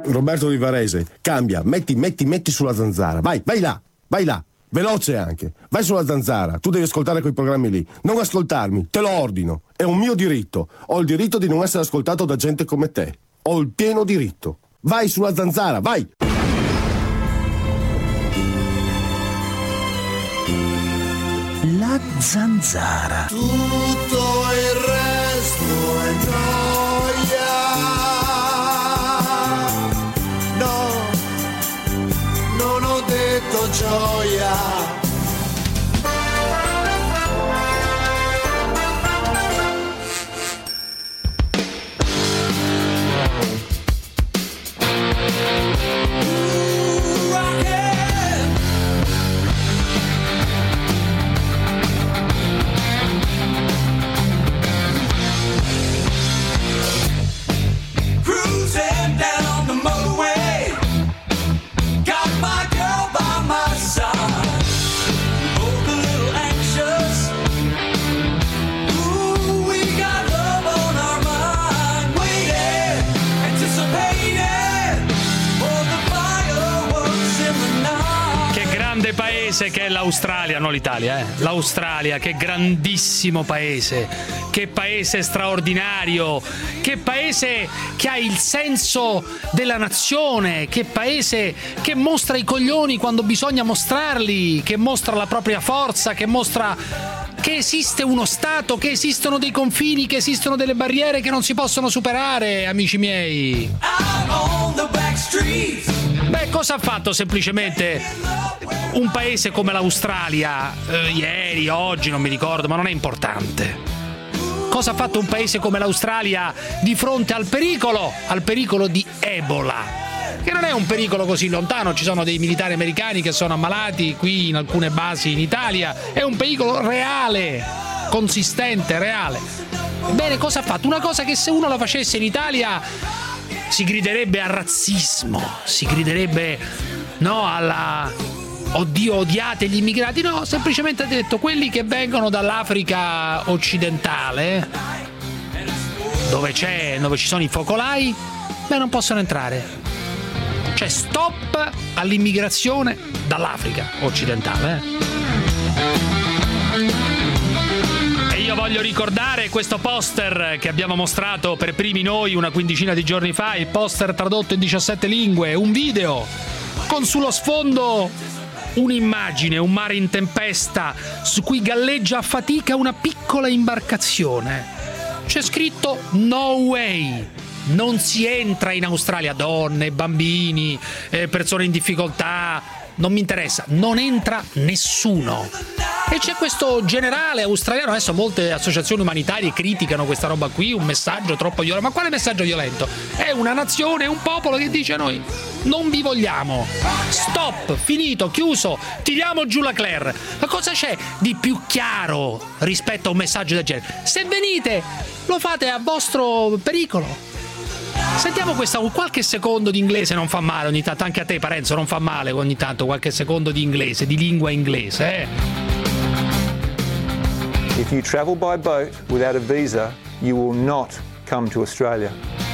Roberto di Varese, cambia, metti sulla zanzara, vai là, veloce anche, vai sulla zanzara, tu devi ascoltare quei programmi lì, non ascoltarmi, te lo ordino, è un mio diritto, ho il diritto di non essere ascoltato da gente come te, ho il pieno diritto, vai sulla zanzara, vai! La zanzara. Tutto il resto è gioia. No, non ho detto gioia. Paese che è l'Australia, non l'Italia, l'Australia, che grandissimo paese, che paese straordinario, che paese che ha il senso della nazione, che paese che mostra i coglioni quando bisogna mostrarli, che mostra la propria forza, che mostra che esiste uno Stato, che esistono dei confini, che esistono delle barriere che non si possono superare, amici miei. Beh, cosa ha fatto semplicemente un paese come l'Australia ieri, oggi, non mi ricordo, ma non è importante. Cosa ha fatto un paese come l'Australia di fronte al pericolo di Ebola? Che non è un pericolo così lontano, ci sono dei militari americani che sono ammalati qui in alcune basi in Italia, è un pericolo reale, consistente, reale. Bene, cosa ha fatto? Una cosa che se uno la facesse in Italia si griderebbe al razzismo, si griderebbe alla oddio, odiate gli immigrati. No, semplicemente ha detto quelli che vengono dall'Africa occidentale, dove ci sono i focolai, non possono entrare. Cioè stop all'immigrazione dall'Africa occidentale. E io voglio ricordare questo poster che abbiamo mostrato per primi noi una quindicina di giorni fa, il poster tradotto in 17 lingue, un video con sullo sfondo un'immagine, un mare in tempesta su cui galleggia a fatica una piccola imbarcazione. C'è scritto "No way". Non si entra in Australia, donne, bambini, persone in difficoltà, non mi interessa, non entra nessuno. E c'è questo generale australiano, adesso molte associazioni umanitarie criticano questa roba qui, un messaggio troppo violento. Ma quale messaggio violento? È una nazione, un popolo che dice a noi non vi vogliamo, stop, finito, chiuso, tiriamo giù la Claire. Ma cosa c'è di più chiaro rispetto a un messaggio del genere? Se venite, lo fate a vostro pericolo. Sentiamo qualche secondo di inglese, non fa male ogni tanto, anche a te Parenzo non fa male ogni tanto qualche secondo di inglese, di lingua inglese. If you travel by boat without a visa, you will not come to Australia.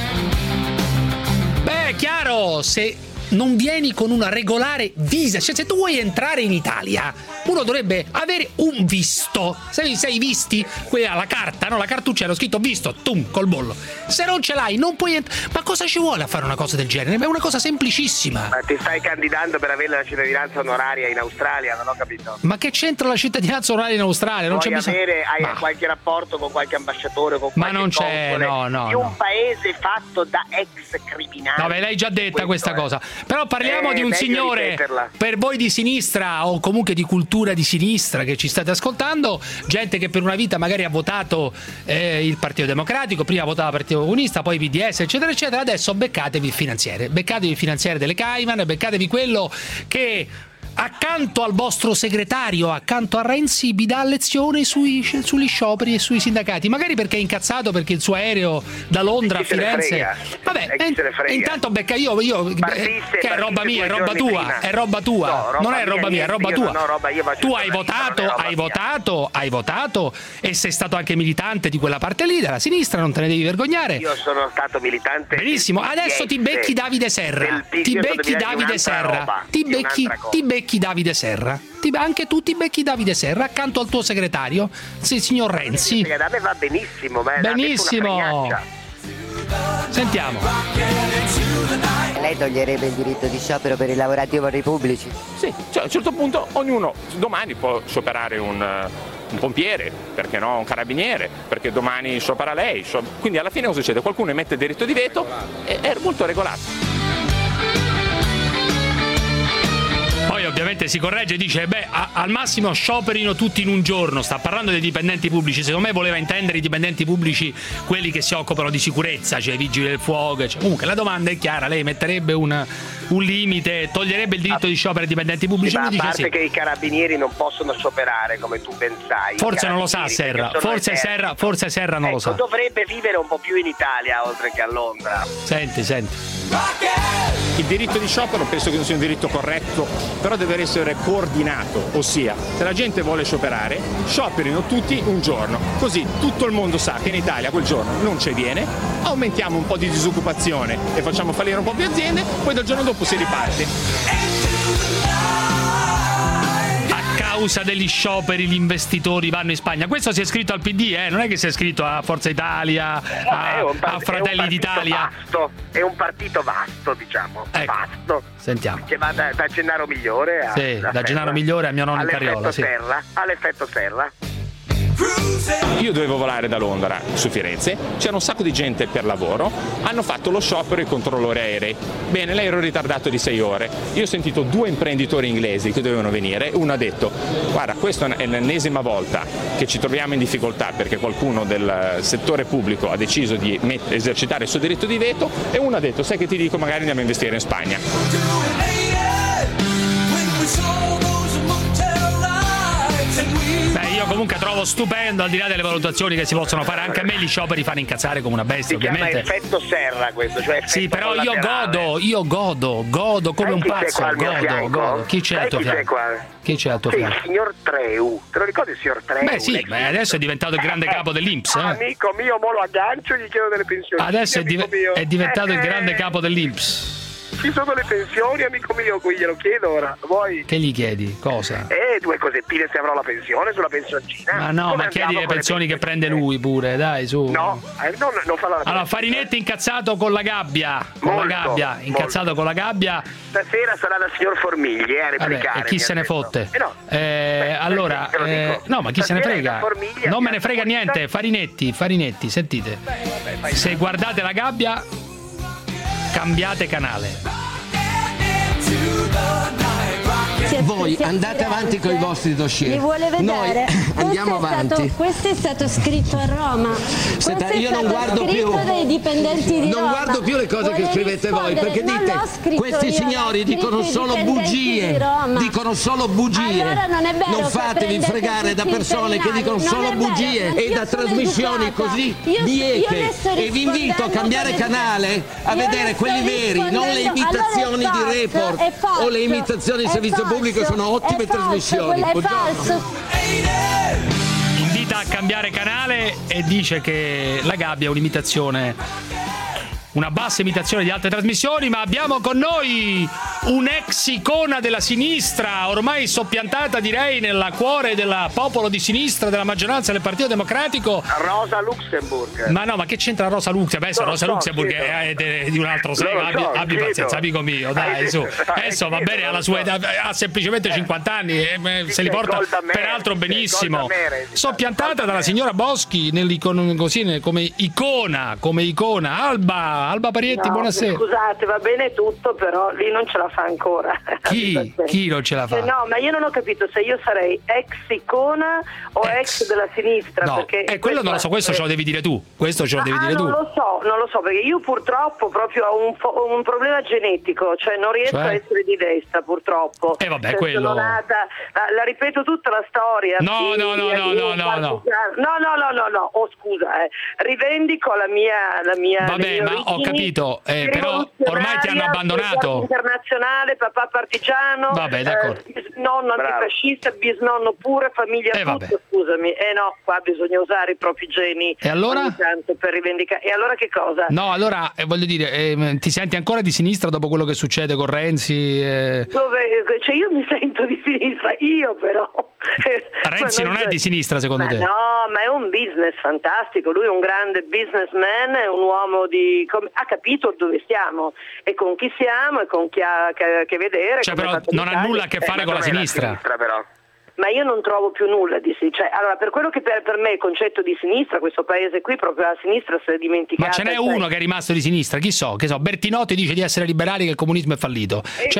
Beh, è chiaro, se non vieni con una regolare visa, cioè se tu vuoi entrare in Italia, uno dovrebbe avere un visto. Sei visti? Quella la carta, no? La cartuccia era scritto visto, tum, col bollo. Se non ce l'hai, non puoi Ma cosa ci vuole a fare una cosa del genere? È una cosa semplicissima. Ma ti stai candidando per avere la cittadinanza onoraria in Australia? Non ho capito. Ma che c'entra la cittadinanza onoraria in Australia? Non hai Ma... qualche rapporto con qualche ambasciatore, con ma non c'è, no. Di un paese fatto da ex criminali. No, l'hai già detta questa cosa. Però parliamo di un signore, per voi di sinistra o comunque di cultura di sinistra che ci state ascoltando, gente che per una vita magari ha votato il Partito Democratico, prima votava il Partito Comunista, poi PDS, eccetera, eccetera. Adesso beccatevi il finanziere delle Cayman, beccatevi quello che accanto al vostro segretario, accanto a Renzi, vi dà lezioni sugli scioperi e sui sindacati, magari perché è incazzato perché il suo aereo da Londra a Firenze. Vabbè, e intanto becca io che è roba mia, è roba tua, è roba tua, no, non è roba mia, è roba tua. Tu hai votato e sei stato anche militante di quella parte lì, della sinistra, non te ne devi vergognare. Io sono stato militante. Benissimo, adesso ti becchi Davide Serra. Ti becchi Davide Serra. Ti becchi Davide Serra. Anche tu ti becchi Davide Serra accanto al tuo segretario, sì, signor Renzi. A me va benissimo, benissimo. Sentiamo. Lei toglierebbe il diritto di sciopero per i lavoratori pubblici? Sì, cioè a un certo punto ognuno domani può scioperare un pompiere, perché no, un carabiniere, perché domani sciopera lei. Quindi alla fine cosa succede? Qualcuno emette il diritto di veto e è molto regolato. Poi ovviamente si corregge e dice al massimo scioperino tutti in un giorno. Sta parlando dei dipendenti pubblici, secondo me voleva intendere i dipendenti pubblici quelli che si occupano di sicurezza, cioè i vigili del fuoco. Comunque la domanda è chiara, lei metterebbe un limite, toglierebbe il diritto di sciopero ai dipendenti pubblici? Ma a dice parte sì, che i carabinieri non possono scioperare come tu pensai. Forse non lo sa Serra, forse Serra non lo sa. Dovrebbe vivere un po' più in Italia oltre che a Londra. Senti. Il diritto di sciopero penso che non sia un diritto corretto, però deve essere coordinato, ossia se la gente vuole scioperare, scioperino tutti un giorno, così tutto il mondo sa che in Italia quel giorno non c'è viene, aumentiamo un po' di disoccupazione e facciamo fallire un po' più aziende, poi dal giorno dopo si riparte. A causa degli scioperi gli investitori vanno in Spagna. Questo si è scritto al PD, non è che si è scritto a Forza Italia, a Fratelli d'Italia. È un partito vasto, diciamo, vasto. Sentiamo. Che va da Gennaro Migliore da Gennaro Migliore a mio nonno Carriola. All'effetto Serra. Io dovevo volare da Londra su Firenze, c'era un sacco di gente per lavoro, hanno fatto lo sciopero i controllori aerei. Bene, lei ero ritardato di 6 ore. Io ho sentito 2 imprenditori inglesi che dovevano venire, uno ha detto guarda, questa è l'ennesima volta che ci troviamo in difficoltà perché qualcuno del settore pubblico ha deciso di esercitare il suo diritto di veto, e uno ha detto sai che ti dico, magari andiamo a investire in Spagna. Io comunque trovo stupendo, al di là delle valutazioni che si possono fare, anche a me gli scioperi fanno incazzare come una bestia, ovviamente. Si chiama effetto Serra questo, cioè sì, però io godo come un pazzo, godo. Chi c'è al tuo fianco? Chi c'è al tuo fianco? Il signor Treu, te lo ricordi il signor Treu? Beh sì, adesso è diventato il grande capo dell'Inps. Amico mio, mo lo aggancio, gli chiedo delle pensioni. Adesso è diventato il grande capo dell'Inps. Ci sono le pensioni, amico mio, glielo chiedo ora. Vuoi? Che gli chiedi? Cosa? 2 cosettine se avrò la pensione sulla pensioncina. Ma no, come ma chiedi le pensioni che prende lui pure, dai, su. No, non farò la Allora, Farinetti incazzato con la gabbia. Incazzato con la gabbia. Stasera sarà dal signor Formigli a replicare. Vabbè, e chi se ne fotte? Allora, no, ma chi se ne frega? Non me ne frega niente. Farinetti, sentite. Se guardate la gabbia, cambiate canale. Voi andate avanti con i vostri dossier. Li vuole vedere? Noi andiamo avanti. Questo è stato scritto a Roma. Senta, io non guardo più dei dipendenti di non Roma. guardo più le cose che scrivete voi, perché dite questi signori dicono solo bugie. Dicono solo bugie. Allora non è vero, non fatevi fregare da persone che dicono solo bugie e da trasmissioni così bieche. E vi invito a cambiare canale a vedere quelli veri, non le imitazioni di Report o le imitazioni di servizio pubblico. Sono ottime trasmissioni. Invita a cambiare canale e dice che la gabbia è un'imitazione, una bassa imitazione di altre trasmissioni, ma abbiamo con noi un'ex icona della sinistra, ormai soppiantata direi nel cuore del popolo di sinistra, della maggioranza del Partito Democratico. Rosa Luxemburg. Ma no, ma che c'entra Rosa Luxemburg? Adesso Rosa Luxemburg è di un altro secolo, abbi pazienza, amico mio, dai, su. Adesso va bene, alla sua età, ha semplicemente 50 anni e se li porta peraltro benissimo. Soppiantata dalla signora Boschi come icona, Alba Alba Parietti, buonasera. Scusate, va bene tutto, però lì non ce la fa ancora. Chi non ce la fa? No, ma io non ho capito se io sarei ex Icona o ex della sinistra. No, perché quello non lo so, questo ce lo devi dire tu. Questo ce lo devi dire tu. Non lo so, perché io purtroppo proprio ho un problema genetico, cioè non riesco a essere di destra, purtroppo. Vabbè, quello. Sono nata, la ripeto tutta la storia. No. Oh, scusa, rivendico la mia. Vabbè, ma ho capito, però ormai ti hanno abbandonato. Internazionale, papà partigiano. Vabbè, d'accordo. Nonno antifascista, bisnonno pure, famiglia tutta, scusami. No, qua bisogna usare i propri geni. E allora? Ogni tanto per rivendicare. E allora che cosa? No, allora voglio dire, ti senti ancora di sinistra dopo quello che succede con Renzi? Cioè io mi sento di sinistra, io però. Renzi non è di sinistra secondo te? No, ma è un business fantastico, lui è un grande businessman, è un uomo ha capito dove stiamo e con chi siamo e con chi ha che vedere. Cioè però non ha nulla a che fare con la sinistra però. Ma io non trovo più nulla di sinistra. Cioè, allora, per quello che per me il concetto di sinistra, questo paese qui, proprio la sinistra si è dimenticata. Ma ce n'è uno che è rimasto di sinistra, che so, Bertinotti dice di essere liberali, che il comunismo è fallito.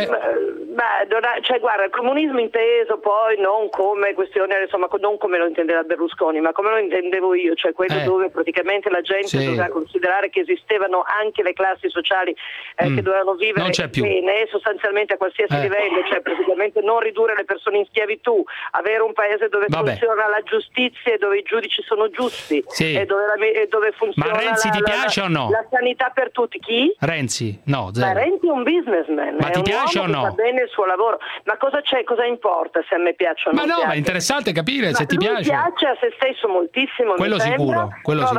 Guarda, il comunismo inteso poi non come questione, insomma, non come lo intendeva Berlusconi, ma come lo intendevo io, cioè quello dove praticamente la gente doveva considerare che esistevano anche le classi sociali che dovevano vivere bene, sostanzialmente a qualsiasi livello, cioè praticamente non ridurre le persone in schiavitù, avere un paese dove funziona la giustizia e dove i giudici sono giusti e dove funziona. Ma Renzi ti piace o no? La sanità per tutti. Chi? Renzi? No, zero. Ma Renzi è un businessman. Ma ti piace o no? Fa bene il suo lavoro. Ma cosa importa se a me piace o non piace? Ma è interessante capire se ti piace. Mi piace a se stesso moltissimo, quello mi sembra. Trova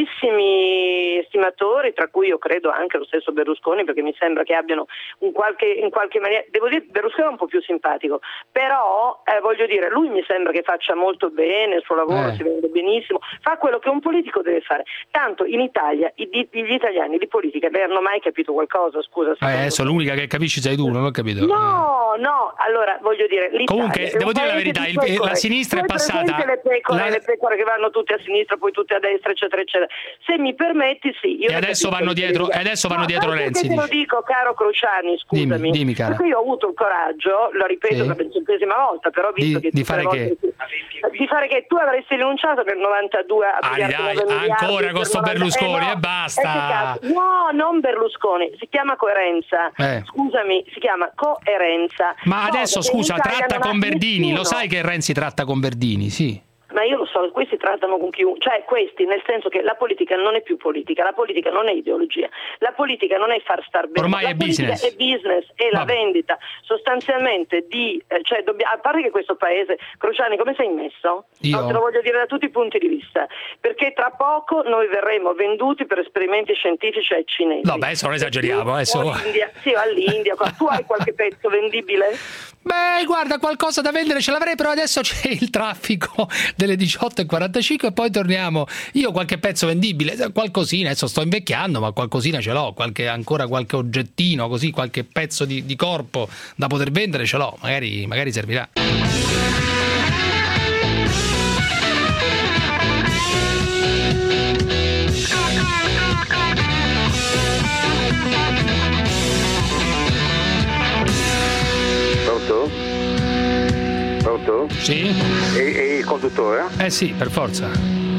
tantissimi stimatori, tra cui io credo anche lo stesso Berlusconi, perché mi sembra che abbiano in qualche maniera, devo dire, Berlusconi è un po' più simpatico, però voglio dire, lui mi sembra che faccia molto bene il suo lavoro, si vende benissimo, fa quello che un politico deve fare. Tanto in Italia gli italiani di politica non hanno mai capito qualcosa, scusa. Adesso l'unica che capisci sei tu, non ho capito. No, allora voglio dire, comunque devo dire la verità, la sinistra è passata. Le pecore che vanno tutte a sinistra, poi tutte a destra, eccetera, eccetera. Se mi permeti, sì. Io e adesso vanno dietro Renzi. Te lo dico, caro Crociani, scusami. Dimmi, cara. Perché io ho avuto il coraggio, lo ripeto per la 100ª volta, però visto che di fare che? Di fare che tu avresti rinunciato nel 92 a ancora con sto Berlusconi e basta. No, non Berlusconi, si chiama coerenza. Scusami, si chiama coerenza. Ma adesso scusa, tratta con Verdini, lo sai che Renzi tratta con Verdini, sì. Ma io lo so, questi trattano con chiunque, cioè questi, nel senso che la politica non è più politica, la politica non è ideologia, la politica non è far star bene, ormai la è business. È business, è la vendita sostanzialmente di, a parte che questo paese, Crociani, come sei messo? Io? Te lo voglio dire da tutti i punti di vista, perché tra poco noi verremo venduti per esperimenti scientifici ai cinesi. No, adesso non esageriamo, adesso. All'India, tu hai qualche pezzo vendibile? Beh, guarda, qualcosa da vendere ce l'avrei, però adesso c'è il traffico delle 18:45 e poi torniamo. Io qualche pezzo vendibile, qualcosina, adesso sto invecchiando, ma qualcosina ce l'ho, ancora qualche oggettino, così, qualche pezzo di corpo da poter vendere ce l'ho, magari servirà. Pronto? Sì. E il conduttore? Sì, per forza.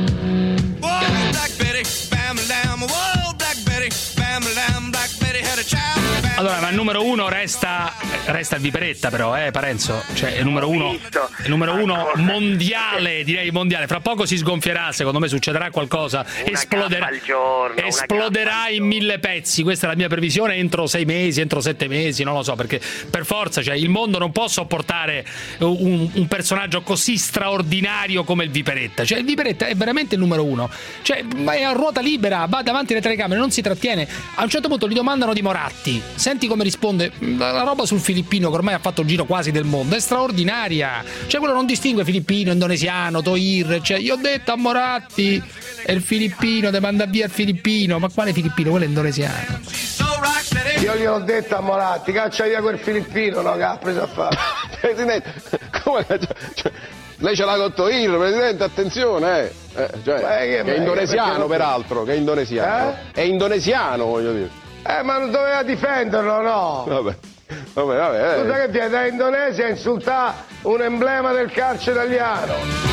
Allora, ma il numero uno resta il Viperetta, però, Parenzo. Cioè, il numero uno mondiale, direi mondiale. Fra poco si sgonfierà, secondo me succederà qualcosa. Esploderà in 1000 pezzi. Questa è la mia previsione entro 6 mesi, entro 7 mesi, non lo so, perché per forza, cioè, il mondo non può sopportare un personaggio così straordinario come il Viperetta. Cioè, il Viperetta è veramente il numero uno. Cioè, è a ruota libera, va davanti alle telecamere, non si trattiene. A un certo punto gli domandano di Moratti. Senti come risponde. La roba sul filippino, che ormai ha fatto il giro quasi del mondo, è straordinaria. Cioè, quello non distingue filippino, indonesiano, toir. Cioè, io ho detto a Moratti è il filippino, te manda via il filippino. Ma quale filippino? Quello è indonesiano. Io gli ho detto a Moratti, caccia via quel filippino, no, che ha preso a fare. Presidente, come caccia? Lei ce l'ha cotto io, Presidente, attenzione, che è indonesiano peraltro, che è indonesiano. È indonesiano, voglio dire. Ma non doveva difenderlo, no? Vabbè. Scusa che viene da Indonesia a insultare un emblema del calcio italiano.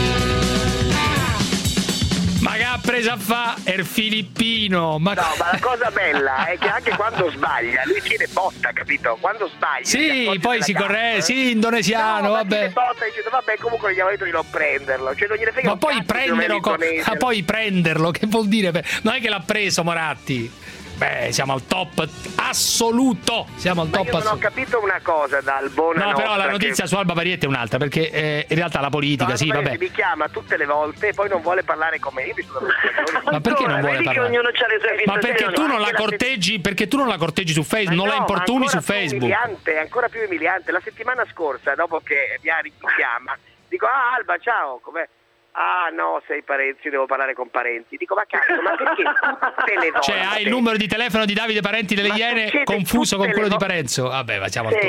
Ma che ha preso a fa il filippino? Ma... No, ma la cosa bella è che anche quando sbaglia, lui tiene botta, capito? Quando sbaglia. Sì, poi si corre, sì, indonesiano, vabbè. Tiene botta dicendo, vabbè, comunque gli avevo detto di non prenderlo. Cioè, non gliene frega. Ma poi prenderlo, che vuol dire? Non è che l'ha preso Moratti. Beh, siamo al top assoluto. Siamo al top assoluto. Non ho capito una cosa dal buon. No, però la notizia su Alba Varietta è un'altra, perché in realtà la politica, sì, vabbè. Mi chiama tutte le volte e poi non vuole parlare con me. Ma perché non vuole parlare? Ognuno c'ha le sue ma perché tu non la corteggi? Perché tu non la corteggi su Facebook, non la importuni su Facebook. Ancora più umiliante. La settimana scorsa, dopo che mi chiama, dico: Alba, ciao, com'è? Ah no, sei Parenzi, devo parlare con Parenti. Dico, ma cazzo, ma perché tutte le volte? Cioè hai il numero di telefono di Davide Parenti delle Iene confuso con quello di Parenzo? Vabbè, ma siamo al top.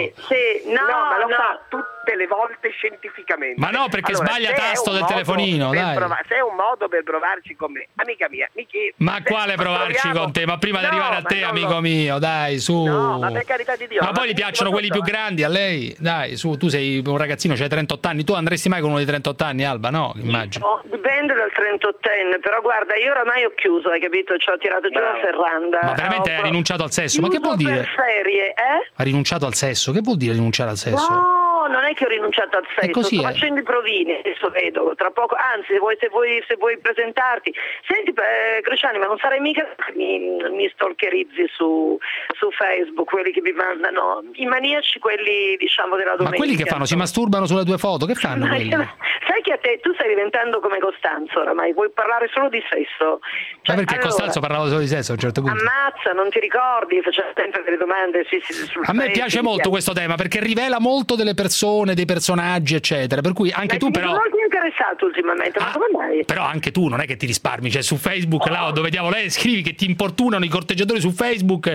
Ma lo fa tutte le volte scientificamente. Ma no, perché sbaglia tasto del telefonino, dai. Se è un modo per provarci con me, amica mia, mi chiedi. Ma quale provarci con te? Ma prima di arrivare a te, amico mio, dai, su. No, ma per carità di Dio. Ma poi gli piacciono quelli più grandi a lei? Dai, su, tu sei un ragazzino, c'hai 38 anni, tu andresti mai con uno di 38 anni, Alba? No, immagino. Dipende dal 38enne, però guarda, io oramai ho chiuso, hai capito? Ci ho tirato giù la serranda. Ma veramente hai rinunciato al sesso? Ma che vuol dire? Per ferie, Ha rinunciato al sesso? Che vuol dire rinunciare al sesso? No, non è che ho rinunciato al sesso, sto facendo i provini, adesso vedo, tra poco, anzi se vuoi presentarti. Senti, Cruciani, ma non sarai mica che mi stalkerizzi su Facebook, quelli che mi mandano, i maniaci, quelli diciamo della domenica. Ma quelli che fanno, si masturbano sulle tue foto, che fanno quelli? Sai che a te, tu stai diventando come Costanzo oramai, vuoi parlare solo di sesso. Cioè, ma perché Costanzo parlava solo di sesso a un certo punto? Ammazza, non ti ricordi? Faceva sempre delle domande a me piace molto questo tema perché rivela molto delle persone, dei personaggi, eccetera, per cui anche tu però... Mi sono molto interessato ultimamente, ma come mai? Però anche tu non è che ti risparmi, cioè su Facebook là dove diavolo scrivi che ti importunano i corteggiatori su Facebook,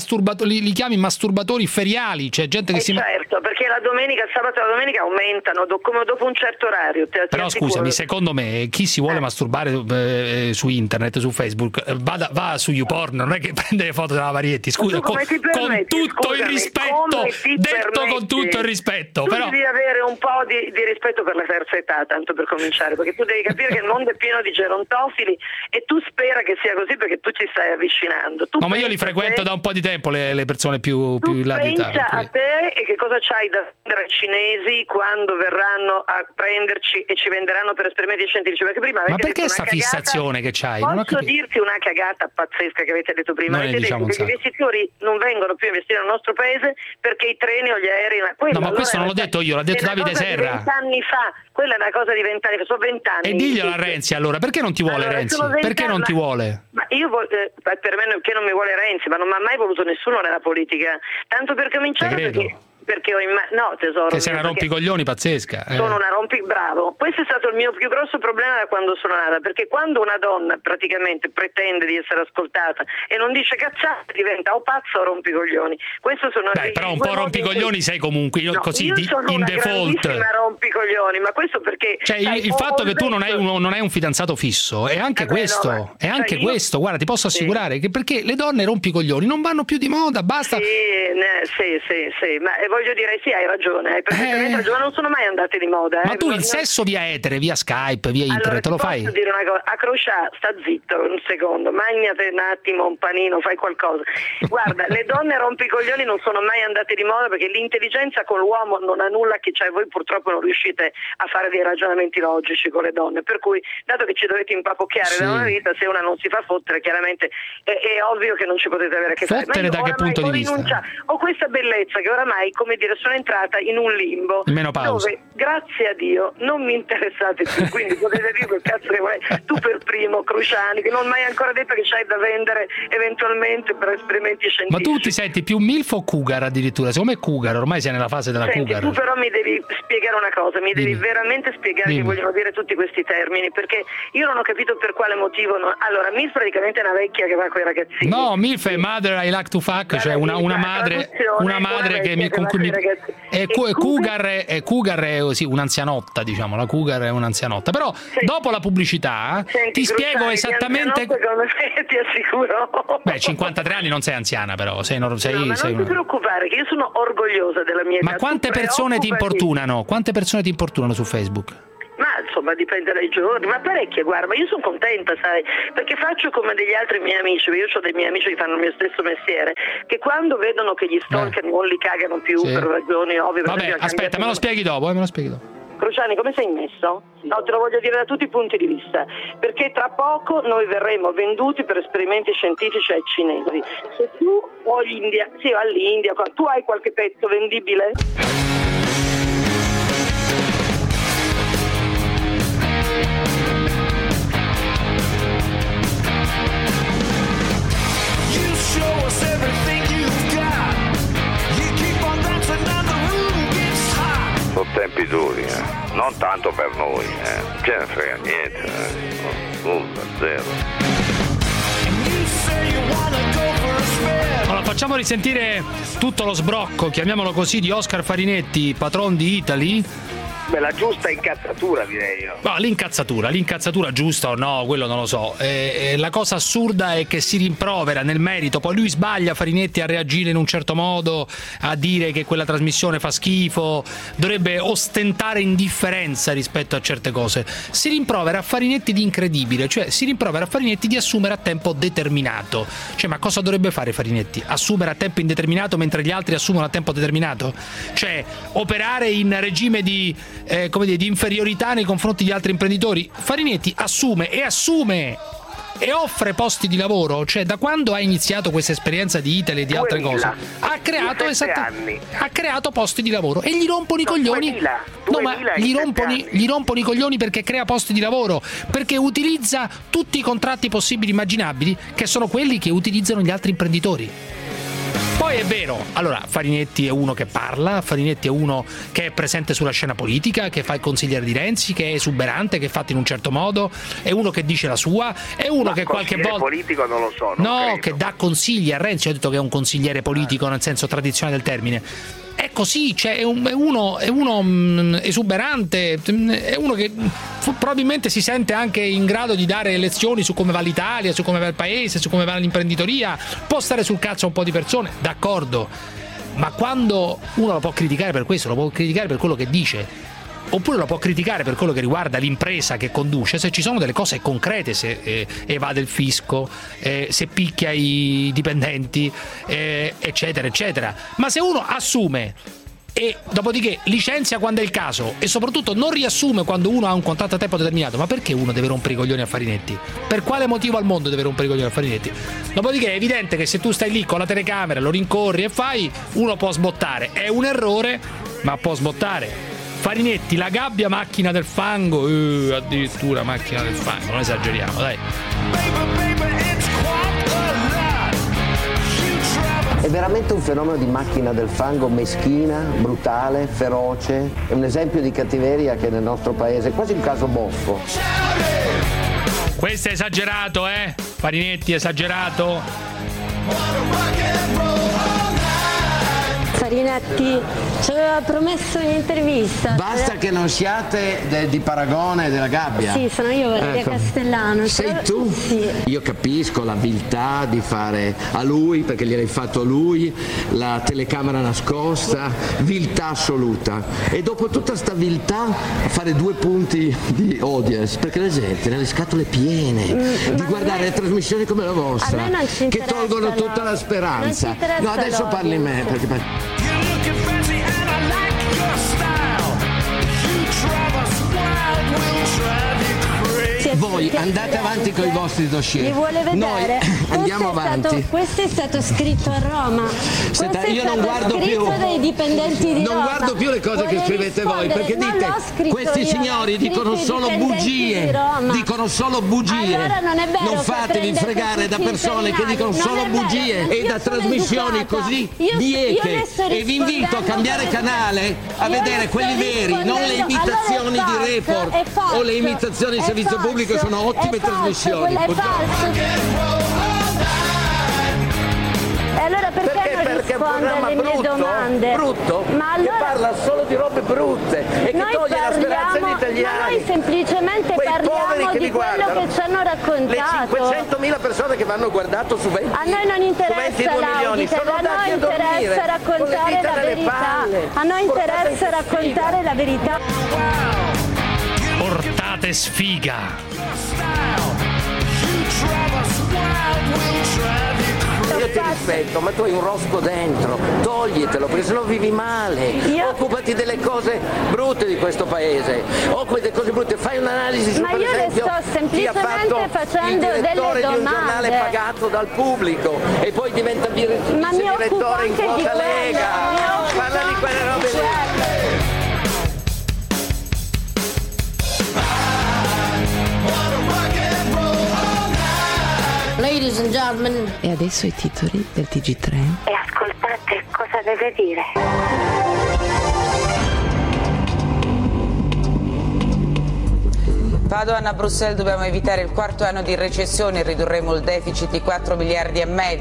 li chiami masturbatori feriali, cioè gente che certo, perché la domenica, il sabato e la domenica aumentano come dopo un certo orario. Però scusami, secondo me chi si vuole masturbare su internet, su Facebook, va su YouPorn, non è che prende le foto della Varietti, scusa, con tutto il rispetto, detto con tutto il rispetto. Tu però devi avere un po' di rispetto per la terza età, tanto per cominciare, perché tu devi capire che il mondo è pieno di gerontofili e tu spera che sia così perché tu ci stai avvicinando. No, ma io li frequento da un po' di tempo le persone più in là di età. Pensa a te e che cosa c'hai da vendere ai cinesi quando verranno a prenderci e ci venderanno per esperimenti scientifici, perché prima ma perché sta fissazione che c'hai? Posso dirti una cagata pazzesca che avete detto prima? Avete detto che gli investitori non vengono più a investire nel nostro paese perché i treni o gli aerei... No, ma questo non l'ho detto io, l'ha detto Davide Serra. 20 anni fa, quella è una cosa di 20 anni fa, sono 20 anni. E diglielo a Renzi allora, perché non ti vuole Renzi? Perché non ti vuole? Ma io per me che non mi vuole Renzi, ma non mi ha mai voluto nessuno nella politica, tanto per cominciare perché no tesoro, che sei una rompicoglioni pazzesca. Sono una bravo, questo è stato il mio più grosso problema da quando sono nata, perché quando una donna praticamente pretende di essere ascoltata e non dice cazzate diventa o pazza o rompicoglioni. Questo sono però un po' rompicoglioni sei comunque così io sono in una default rompicoglioni, ma questo perché cioè il fatto che tu non hai un fidanzato fisso è anche questo, questo, guarda, ti posso assicurare che perché le donne rompicoglioni non vanno più di moda, basta. Sì, ma voglio dire, sì, hai ragione, hai perfettamente ragione, non sono mai andate di moda. Ma tu il sesso via etere, via Skype, via internet, lo fai? Posso dire una cosa, a Crocià, sta zitto un secondo, magnate un attimo un panino, fai qualcosa. Guarda, le donne rompicoglioni non sono mai andate di moda perché l'intelligenza con l'uomo non ha nulla che c'è, voi purtroppo non riuscite a fare dei ragionamenti logici con le donne, per cui dato che ci dovete impapocchiare da una vita, se una non si fa fottere chiaramente è ovvio che non ci potete avere a che fare. Fottere da che punto di vista? Ho questa bellezza che oramai, come dire, sono entrata in un limbo dove, grazie a Dio, non mi interessate più, quindi potete dire quel cazzo che vuoi, tu per primo, Cruciani, che non mi hai ancora detto che c'hai da vendere eventualmente per esperimenti scientifici. Ma tu ti senti più MILF o Cougar addirittura? Secondo me Cougar, ormai sei nella fase della Cougar. Tu però mi devi spiegare una cosa, mi devi veramente spiegare che vogliono dire tutti questi termini, perché io non ho capito per quale motivo. Allora, MILF praticamente è una vecchia che va con i ragazzini. No, MILF è Mother I Like to Fuck, cioè una madre con Cougar è sì, un'anzianotta, diciamo, la Cougar è un'anzianotta. Però dopo la pubblicità ti spiego esattamente. Come ti assicuro. Beh, 53 anni non sei anziana, però ma non ti preoccupare, che io sono orgogliosa della mia età. Ma quante persone ti importunano? Quante persone ti importunano su Facebook? Ma insomma dipende dai giorni, ma parecchie, guarda, ma io sono contenta, sai, perché faccio come degli altri miei amici, io ho dei miei amici che fanno il mio stesso messiere, che quando vedono che gli stalker non li cagano più per ragioni ovvie. Vabbè, aspetta, me lo spieghi dopo, Cruciani, come sei messo? No, te lo voglio dire da tutti i punti di vista, perché tra poco noi verremo venduti per esperimenti scientifici ai cinesi. Se tu o all'India, tu hai qualche pezzo vendibile? Sono tempi duri, non tanto per noi, ce ne frega niente, nulla, zero. Allora, facciamo risentire tutto lo sbrocco, chiamiamolo così, di Oscar Farinetti, patron di Italy. Beh, la giusta incazzatura, direi io. No, l'incazzatura giusta o no, quello non lo so. La cosa assurda è che si rimprovera nel merito, poi lui sbaglia, Farinetti, a reagire in un certo modo, a dire che quella trasmissione fa schifo, dovrebbe ostentare indifferenza rispetto a certe cose. Si rimprovera a Farinetti di incredibile, cioè si rimprovera a Farinetti di assumere a tempo determinato. Cioè, ma cosa dovrebbe fare Farinetti? Assumere a tempo indeterminato mentre gli altri assumono a tempo determinato? Cioè, operare in regime di inferiorità nei confronti di altri imprenditori? Farinetti assume e offre posti di lavoro, cioè da quando ha iniziato questa esperienza di Italy e di altre cose ha creato posti di lavoro e gli rompono i coglioni. Gli rompono i coglioni perché crea posti di lavoro, perché utilizza tutti i contratti possibili e immaginabili, che sono quelli che utilizzano gli altri imprenditori. Poi è vero, allora Farinetti è uno che parla, Farinetti è uno che è presente sulla scena politica, che fa il consigliere di Renzi, che è esuberante, che è fatto in un certo modo, è uno che dice la sua, è uno che qualche volta politico non lo so, che dà consigli a Renzi. Ho detto che è un consigliere politico nel senso tradizionale del termine. È così, cioè è uno esuberante, è uno che probabilmente si sente anche in grado di dare lezioni su come va l'Italia, su come va il paese, su come va l'imprenditoria. Può stare sul cazzo a un po' di persone, d'accordo, ma quando uno lo può criticare per questo, lo può criticare per quello che dice, oppure lo può criticare per quello che riguarda l'impresa che conduce, se ci sono delle cose concrete, se evade il fisco, se picchia i dipendenti, eccetera eccetera. Ma se uno assume e dopodiché licenzia quando è il caso e soprattutto non riassume quando uno ha un contratto a tempo determinato, ma perché uno deve rompere i coglioni a Farinetti? Per quale motivo al mondo deve rompere i coglioni a Farinetti? Dopodiché è evidente che se tu stai lì con la telecamera, lo rincorri e fai, uno può sbottare, è un errore, ma può sbottare. Farinetti, la gabbia macchina del fango, addirittura macchina del fango, non esageriamo, dai. È veramente un fenomeno di macchina del fango meschina, brutale, feroce, è un esempio di cattiveria che nel nostro paese è quasi un caso Boffo. Questo è esagerato, Farinetti, esagerato. Farinetti ci aveva promesso un'intervista. Basta che non siate di Paragone e della Gabbia. Sì, sono io, Valeria Castellano. Sei tu? Sì. Io capisco la viltà di fare a lui, perché gliel'hai fatto a lui, la telecamera nascosta, viltà assoluta. E dopo tutta sta viltà fare 2 punti di audience, perché la gente nelle scatole piene di guardare le trasmissioni come la vostra, che tolgono tutta la speranza. No, adesso parli me, perché voi andate avanti con i vostri dossier. Li vuole vedere? Noi andiamo avanti. Questo è stato scritto a Roma. Senta, io non guardo più dei dipendenti di non Roma. guardo più le cose che scrivete voi, perché dite questi signori dicono solo bugie. Dicono solo bugie. Allora non è vero, non fatevi fregare da persone che dicono solo bugie e da trasmissioni così bieche. E vi invito a cambiare canale, a vedere quelli veri, non le imitazioni di Report o le imitazioni di servizio pubblico. Sono ottime trasmissioni. E allora perché rispondere alle mie domande. Brutto, Ma allora... che parla solo di robe brutte e che toglie la speranza agli italiani. Ma noi semplicemente parliamo di quello che ci hanno raccontato. Le 500.000 persone che vanno guardato su 20 a noi non interessa l'Auditel, a noi interessa raccontare la verità. A noi interessa raccontare la verità. Portate sfiga. Io ti rispetto, ma tu hai un rospo dentro, toglitelo, perché sennò vivi male. Occupati delle cose brutte di questo paese, occupati delle cose brutte, fai un'analisi su, per esempio, chi ha fatto il direttore di un giornale pagato dal pubblico e poi diventa direttore in quota Lega. Parla di quelle robe lì. Ladies and gentlemen. E adesso i titoli del TG3. E ascoltate cosa deve dire. Padoan a Bruxelles, dobbiamo evitare il quarto anno di recessione e ridurremo il deficit di 4,5 miliardi.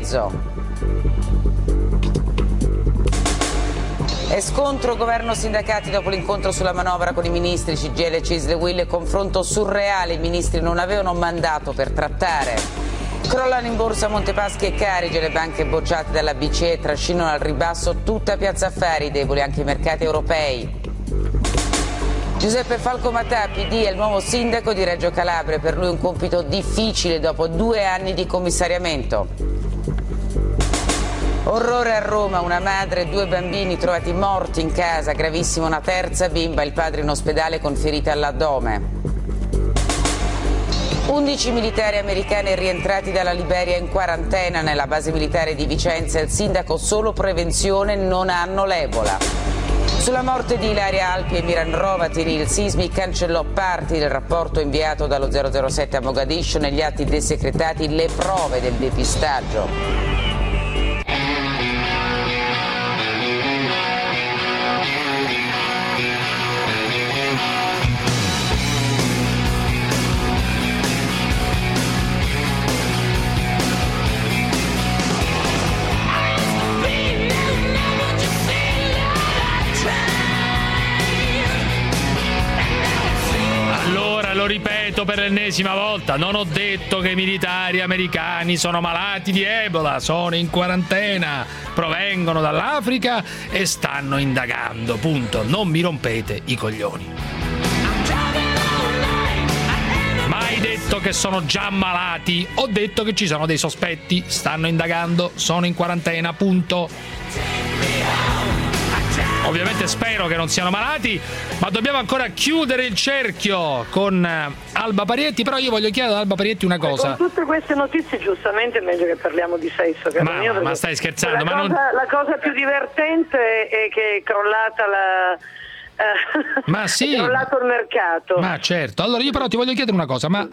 E scontro governo-sindacati dopo l'incontro sulla manovra con i ministri CGIL, CISL e UIL, confronto surreale, i ministri non avevano mandato per trattare. Crollano in borsa Montepaschi e Carige, le banche bocciate dalla BCE trascinano al ribasso tutta Piazza Affari, deboli anche i mercati europei. Giuseppe Falco Matà, PD, è il nuovo sindaco di Reggio Calabria, per lui un compito difficile dopo 2 anni di commissariamento. Orrore a Roma, una madre e 2 bambini trovati morti in casa, gravissima una terza bimba, il padre in ospedale con ferite all'addome. 11 militari americani rientrati dalla Liberia in quarantena nella base militare di Vicenza, il sindaco solo prevenzione, non hanno l'Ebola. Sulla morte di Ilaria Alpi e Miran Hrovatin, il Sismi cancellò parti del rapporto inviato dallo 007 a Mogadiscio, negli atti desecretati le prove del depistaggio. Lo ripeto per l'ennesima volta, non ho detto che i militari americani sono malati di Ebola, sono in quarantena, provengono dall'Africa e stanno indagando, punto. Non mi rompete i coglioni. Mai detto che sono già malati, ho detto che ci sono dei sospetti, stanno indagando, sono in quarantena, punto. Ovviamente spero che non siano malati, ma dobbiamo ancora chiudere il cerchio con Alba Parietti. Però io voglio chiedere ad Alba Parietti una cosa. Con tutte queste notizie giustamente è meglio che parliamo di sesso. Ma stai scherzando? La cosa più divertente è che è crollata ma sì, è crollato il mercato. Ma certo. Allora io però ti voglio chiedere una cosa, ma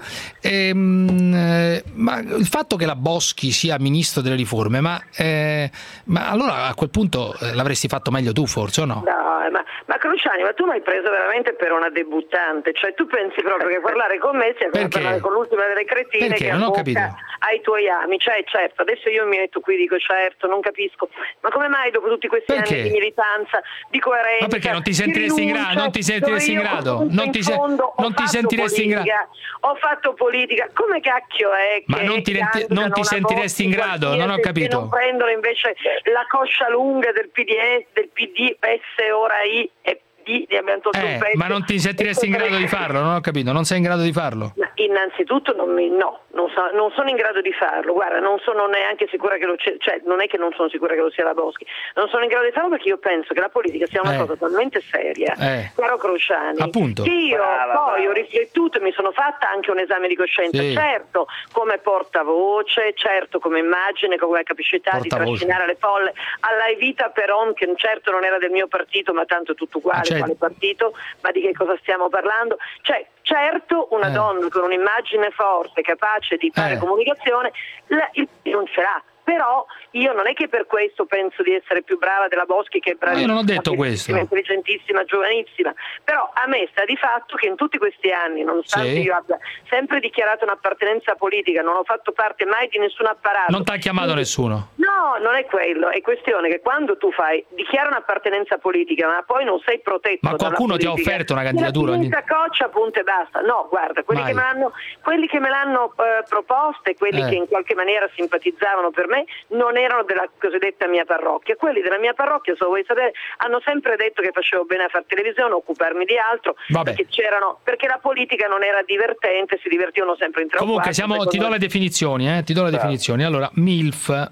il fatto che la Boschi sia ministro delle riforme, ma allora a quel punto l'avresti fatto meglio tu, forse, o no? No, ma Cruciani, ma tu mi hai preso veramente per una debuttante, cioè tu pensi proprio che parlare con me sia come parlare con l'ultima delle cretine. Perché? Che non ho capito. Ai tuoi ami, cioè certo, adesso io mi metto qui e dico certo, non capisco, ma come mai dopo tutti questi anni di militanza, di coerenza, ma perché non ti sentiresti in grado? Non ti sentiresti in grado? Non ti sentiresti in grado? Ho fatto politica, come cacchio è che ma non ti sentiresti in grado? Non ho capito. Non prendono invece la coscia lunga del PD, S, ora I e ma non ti sentiresti in grado di farlo? Non ho capito, non sei in grado di farlo? Innanzitutto non sono in grado di farlo. Guarda, non sono neanche sicura che non è che non sono sicura che lo sia la Boschi. Non sono in grado di farlo perché io penso che la politica sia una cosa talmente seria, caro Cruciani, appunto, che io poi ho riflettuto e mi sono fatta anche un esame di coscienza, certo come portavoce, certo come immagine, come capacità di trascinare le folle alla Evita Peron, che certo non era del mio partito, ma tanto è tutto uguale, quale partito, ma di che cosa stiamo parlando? Cioè, certo una donna con un'immagine forte, capace di fare comunicazione, non ce l'ha. Però io non è che per questo penso di essere più brava della Boschi, che è bravissima, io non ho detto questo, intelligentissima, giovanissima, però a me sta di fatto che in tutti questi anni, nonostante io abbia sempre dichiarato un'appartenenza politica, non ho fatto parte mai di nessun apparato. Non ti ha chiamato nessuno? No, No, non è quello, è questione che quando tu dichiara un'appartenenza politica, ma poi non sei protetto. Ma qualcuno ti ha offerto una candidatura? Coccia, punto e basta. No, guarda, quelli che me l'hanno proposta e quelli che in qualche maniera simpatizzavano per me non erano della cosiddetta mia parrocchia. Quelli della mia parrocchia, se vuoi sapere, hanno sempre detto che facevo bene a fare televisione, occuparmi di altro, perché la politica non era divertente, si divertivano sempre in tre. Comunque ti do le definizioni, definizioni. Allora, MILF.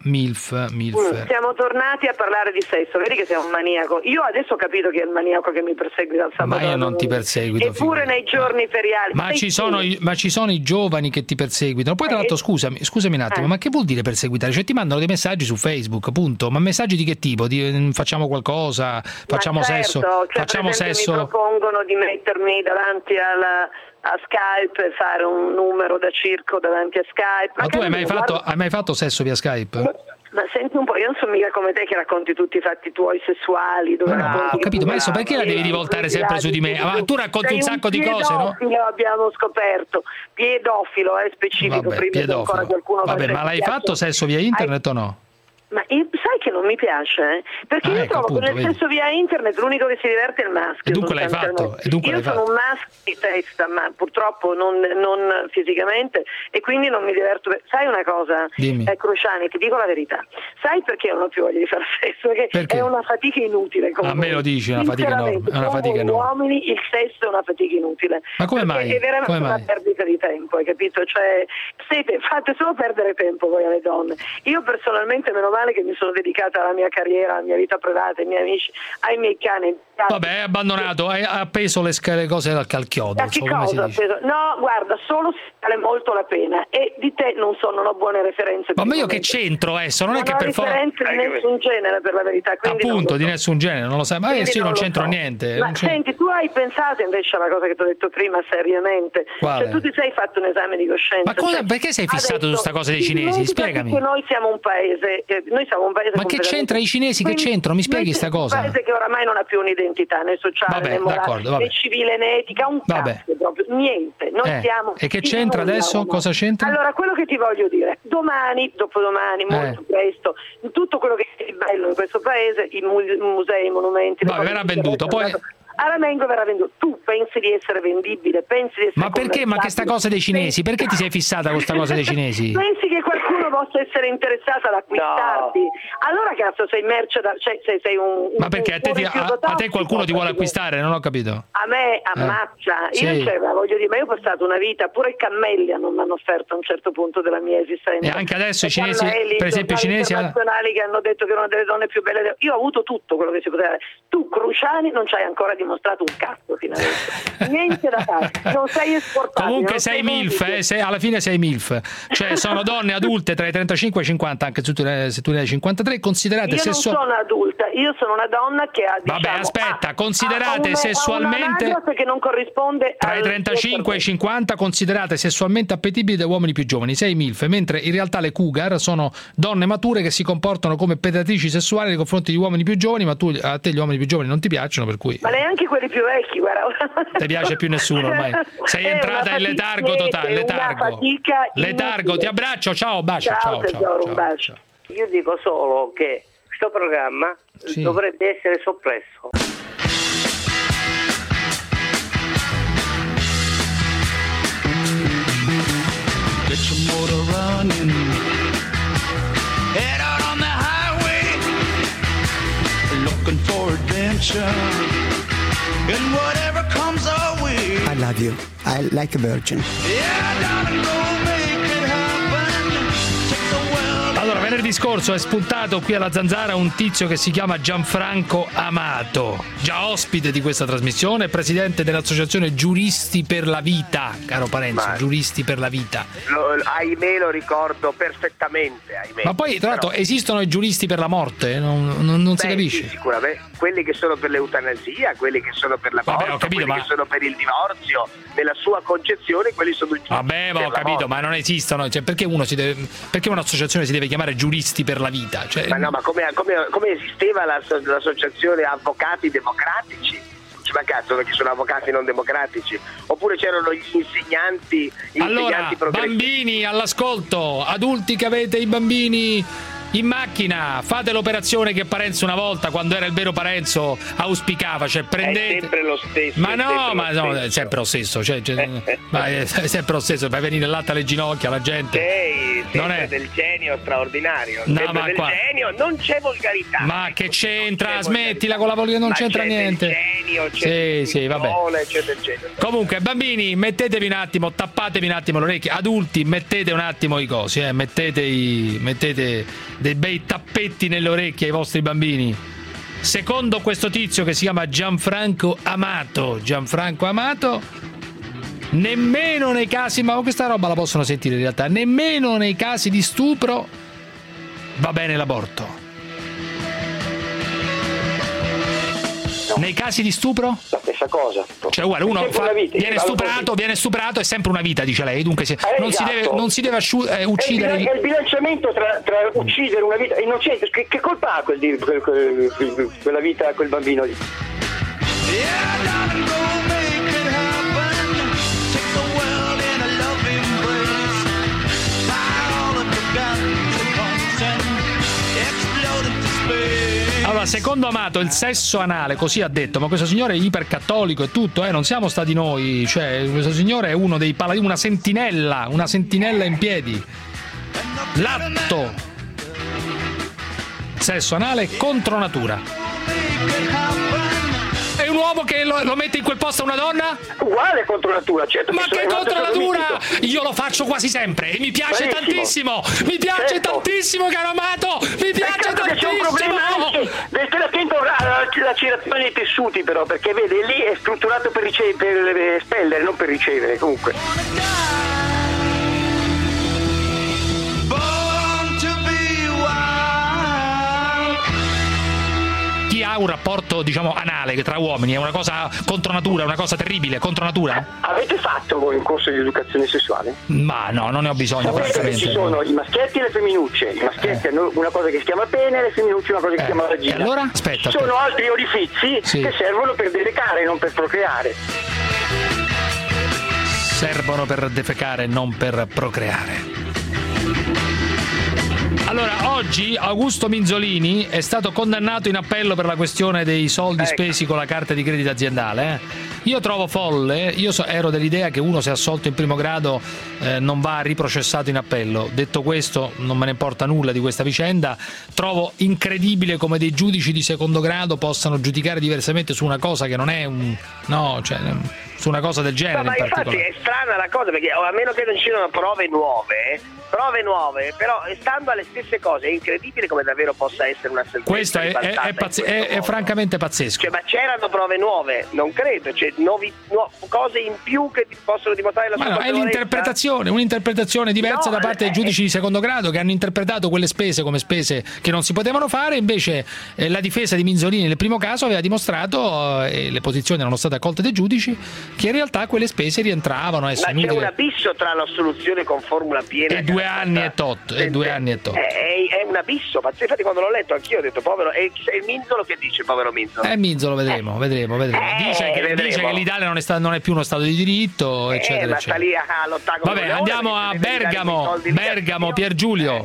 Siamo tornati a parlare di sesso, vedi che sei un maniaco. Io adesso ho capito che è il maniaco che mi perseguita al sabato. Ma io non ti perseguito. Eppure nei giorni feriali. Ma ci sono i giovani che ti perseguitano. Poi tra l'altro scusami un attimo, ma che vuol dire perseguitare? Cioè ti mandano dei messaggi su Facebook, punto. Ma messaggi di che tipo? Facciamo qualcosa, facciamo sesso, facciamo sesso. Mi propongono di mettermi davanti a Skype e fare un numero da circo davanti a Skype. Ma tu hai mai fatto sesso via Skype? Ma senti un po', io non sono mica come te che racconti tutti i fatti tuoi sessuali. Ho capito, ma adesso perché la devi rivoltare sempre su di me? Ma tu racconti un sacco di cose, no? Abbiamo scoperto, pedofilo, è specifico. Ancora qualcuno ma l'hai fatto sesso via internet o no? Ma sai che non mi piace? Perché io trovo che nel senso via internet l'unico che si diverte è il maschio. E dunque l'hai fatto? Io sono un maschio di testa, ma purtroppo non fisicamente, e quindi non mi diverto. Sai una cosa, Cruciani, ti dico la verità. Sai perché non ho più voglia di fare sesso? Perché è una fatica inutile. A me lo dici, è una fatica enorme. Gli uomini il sesso è una fatica inutile. Ma come mai? È veramente una perdita di tempo, hai capito? Cioè, fate solo perdere tempo voi alle donne. Io personalmente, meno male che mi sono dedicata alla mia carriera, alla mia vita privata, ai miei amici, ai miei cani. Vabbè, hai abbandonato, hai appeso le cose al chiodo. No, guarda, solo se vale molto la pena, e di te non ho buone referenze. Ma io che c'entro adesso? Non è che per forza referenze di nessun genere, per la verità. Appunto, di nessun genere, non lo sai. Ma io non c'entro niente. Ma senti, tu hai pensato invece alla cosa che ti ho detto prima seriamente? Quale? Cioè tu ti sei fatto un esame di coscienza. Ma perché sei fissato su questa cosa dei cinesi? Spiegami. Noi siamo un paese ma che c'entra i cinesi? Che c'entrano? Mi spieghi sta cosa? Un paese che oramai non ha più un'identità né sociale, né morale, né civile, né etica, un cazzo proprio, niente. Noi siamo e che c'entra adesso? Cosa c'entra? Allora, quello che ti voglio dire, domani, dopodomani, molto presto, tutto quello che è bello in questo paese, i musei, i monumenti, verrà venduto, poi a Ramengo verrà venduto. Tu pensi di essere vendibile? Pensi di essere ma perché? Ma che sta cosa dei cinesi? Perché ti sei fissata con questa cosa dei cinesi? Pensi che qualcuno possa essere interessato ad acquistarti? No. Allora cazzo sei merce sei un ma perché a te qualcuno ti vuole acquistare? Non ho capito. A me ammazza. Io voglio dire, ma io ho passato una vita, pure i cammelli non mi hanno offerto a un certo punto della mia esistenza. E anche adesso i cinesi, per esempio i cinesi internazionali che hanno detto che erano delle donne più belle. Io ho avuto tutto quello che si poteva. Tu Cruciani non c'hai ancora dimostrato un cazzo fino adesso. Niente da fare. Non sei esportato. Comunque sei MILF, alla fine sei MILF. Cioè sono donne adulte tra i 35 e i 50, anche se tu ne hai 53, considerate sessualmente. Io non sono adulta, io sono una donna che ha, diciamo, vabbè, aspetta, considerate sessualmente che non corrisponde tra i 35 e i 50, considerate sessualmente appetibili da uomini più giovani. Sei MILF, mentre in realtà le cougar sono donne mature che si comportano come predatrici sessuali nei confronti di uomini più giovani, ma a te gli uomini più giovani non ti piacciono, per cui ma neanche quelli più vecchi, guarda. Ti piace più nessuno ormai. Sei entrata in letargo totale, letargo. Ti abbraccio, ciao, bacio, ciao. Un bacio. Io dico solo che questo programma dovrebbe essere soppresso. Get your motor running, head out on the highway, looking for adventure, and whatever comes our way. I love you. I like a virgin. Yeah, darling, go make it happen. Take the world. Allora, venerdì scorso è spuntato qui alla Zanzara un tizio che si chiama Gianfranco Amato, già ospite di questa trasmissione, presidente dell'associazione Giuristi per la Vita, caro Parenzo, Giuristi per la Vita. Ahimè, lo ricordo perfettamente, ahimè. Ma poi, tra l'altro, esistono i giuristi per la morte? Non si capisce. Sì, sicuramente. Quelli che sono per l'eutanasia, quelli che sono per la morte, quelli che sono per il divorzio, nella sua concezione, quelli sono i giuristi. Vabbè, ma ho capito, ma non esistono. Cioè, perché un'associazione si deve chiamare Giuristi per la Vita? Cioè, ma no, ma come esisteva l'associazione Avvocati Democratici? Ma cazzo, perché sono avvocati non democratici? Oppure c'erano gli insegnanti allora, bambini all'ascolto, adulti che avete i bambini in macchina fate l'operazione che Parenzo una volta, quando era il vero Parenzo, auspicava, cioè prendete... È sempre lo stesso. Ma no, è sempre lo stesso, ma è sempre lo stesso, fai venire l'alta alle ginocchia la gente. Non è del genio straordinario. No, ma del genio non c'è volgarità. Ma che c'entra? Smettila con la volgarità, non c'entra niente. Del genio, sì, vabbè. C'è del genio. Comunque, bambini, mettetevi un attimo, tappatevi un attimo le orecchie. Adulti, mettete un attimo i cosi, mettete dei bei tappetti nelle orecchie ai vostri bambini. Secondo questo tizio che si chiama Gianfranco Amato, nemmeno nei casi, ma questa roba la possono sentire in realtà, nemmeno nei casi di stupro va bene l'aborto. Nei casi di stupro? La stessa cosa. Cioè, guarda, uno viene stuprato, è sempre una vita, dice lei. Dunque non si deve uccidere. È il bilanciamento tra uccidere una vita innocente. Che colpa ha quella vita a quel bambino lì? Allora, secondo Amato, il sesso anale, così ha detto, ma questo signore è ipercattolico e tutto, non siamo stati noi, cioè questo signore è uno dei paladini, una sentinella in piedi. L'atto sesso anale contro natura. È un uomo che lo mette in quel posto a una donna? Uguale contro natura, certo. Ma che contro natura? Io lo faccio quasi sempre e mi piace tantissimo. Mi piace tantissimo, caro Amato. Mi piace tantissimo. C'è un problema anche. Deve stare attento alla lacerazione dei tessuti, però, perché vede, lì è strutturato per espellere, non per ricevere, comunque. Ha un rapporto, diciamo, anale che tra uomini è una cosa contro natura, una cosa terribile, contro natura. Avete fatto voi un corso di educazione sessuale? Ma no, non ne ho bisogno. Ci sono i maschietti e le femminucce. I maschietti hanno una cosa che si chiama pene, le femminucce una cosa che si chiama vagina. Allora, aspetta. Ci sono altri orifizi che servono per defecare, non per procreare. Servono per defecare, non per procreare. Allora, oggi Augusto Minzolini è stato condannato in appello per la questione dei soldi spesi con la carta di credito aziendale. Io trovo folle, ero dell'idea che uno se assolto in primo grado non va riprocessato in appello. Detto questo, non me ne importa nulla di questa vicenda. Trovo incredibile come dei giudici di secondo grado possano giudicare diversamente su una cosa che non è su una cosa del genere. Ma infatti è strana la cosa, perché a meno che non ci siano prove nuove, però stando alle stesse cose è incredibile come davvero possa essere una sentenza. Questo è francamente pazzesco. Cioè, ma c'erano prove nuove? Non credo, cioè cose in più che possono dimostrare la sua colpevolezza. È un'interpretazione diversa da parte dei giudici di secondo grado, che hanno interpretato quelle spese come spese che non si potevano fare. Invece la difesa di Minzolini nel primo caso aveva dimostrato, e le posizioni erano state accolte dai giudici, che in realtà quelle spese rientravano. Ma c'è un abisso tra l'assoluzione con formula piena e 2 anni e tot. È un abisso, ma infatti quando l'ho letto anch'io ho detto povero, è il Minzolo che dice povero Minzolo. Minzolo, vedremo. Dice che l'Italia non è più uno stato di diritto, eccetera, ma sta lì all'ottagono. Vabbè, andiamo a Bergamo, Piergiulio.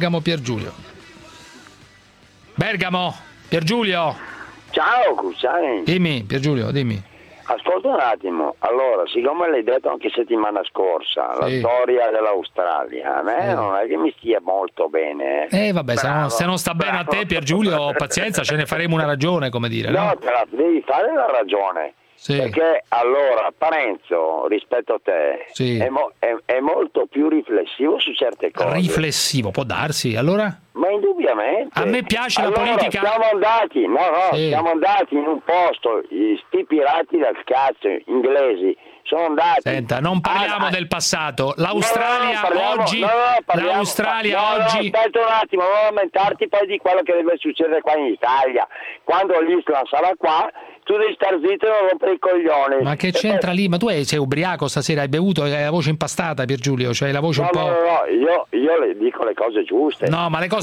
Ciao Cruciani. Dimmi, Piergiulio, dimmi. Ascolta un attimo, allora, siccome l'hai detto anche settimana scorsa, la storia dell'Australia, a me non è che mi stia molto bene. Vabbè, se non sta bene a te, Piergiulio, pazienza, ce ne faremo una ragione, come dire. No, te la devi fare la ragione. Sì. Perché allora Parenzo rispetto a te è molto più riflessivo su certe cose. Riflessivo, può darsi, allora? Ma indubbiamente. A me piace la politica. Siamo andati in un posto, sti pirati del cazzo inglesi sono andati. Senta, non parliamo del passato. L'Australia oggi. Aspetta un attimo, non lamentarti poi di quello che deve succedere qua in Italia. Quando l'Islam sarà qua, tu devi star zitto e non rompere i coglioni. Ma che c'entra lì? Ma tu sei ubriaco stasera, hai bevuto, hai la voce impastata, Piergiulio, cioè la voce un po'. No, io le dico le cose giuste. No, ma le cose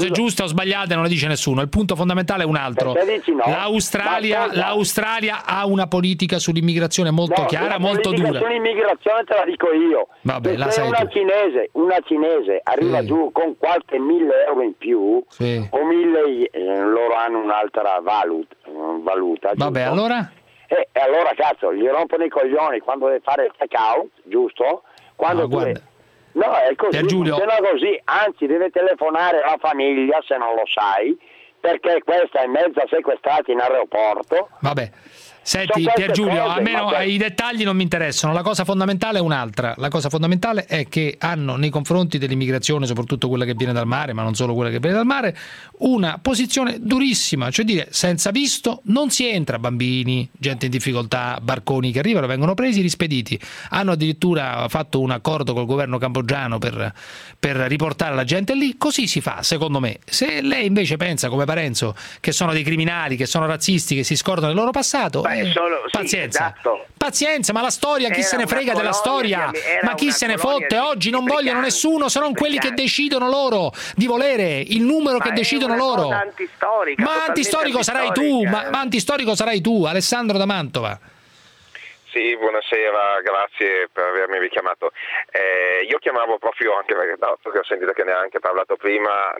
cose giuste o sbagliate non le dice nessuno, il punto fondamentale è un altro. No? L'Australia ha una politica sull'immigrazione molto chiara, molto dura. Sull'immigrazione te la dico io. Vabbè, la sai una cinese arriva giù con qualche 1.000 euro in più o 1.000, loro hanno un'altra valuta. Vabbè, giusto? allora? E allora cazzo, gli rompono i coglioni quando deve fare il check-out, giusto? Quando no, è così, funziona così, anzi deve telefonare alla famiglia se non lo sai, perché questa è mezza sequestrata in aeroporto. Vabbè. Senti Piergiulio, almeno i dettagli non mi interessano, la cosa fondamentale è un'altra, la cosa fondamentale è che hanno nei confronti dell'immigrazione, soprattutto quella che viene dal mare, ma non solo quella che viene dal mare, una posizione durissima, cioè dire senza visto non si entra, bambini, gente in difficoltà, barconi che arrivano, vengono presi, rispediti. Hanno addirittura fatto un accordo col governo cambogiano per riportare la gente lì, così si fa secondo me. Se lei invece pensa come Parenzo che sono dei criminali, che sono razzisti, che si scordano del loro passato, pazienza, pazienza, ma la storia, chi se ne frega della storia? Ma chi se ne fotte? Oggi non vogliono nessuno se non quelli che decidono loro di volere, il numero che decidono loro. Ma antistorico sarai tu, ma antistorico sarai tu, Alessandro da Mantova. Sì, buonasera, grazie per avermi richiamato. Io chiamavo proprio anche perché ho sentito che ne ha anche parlato prima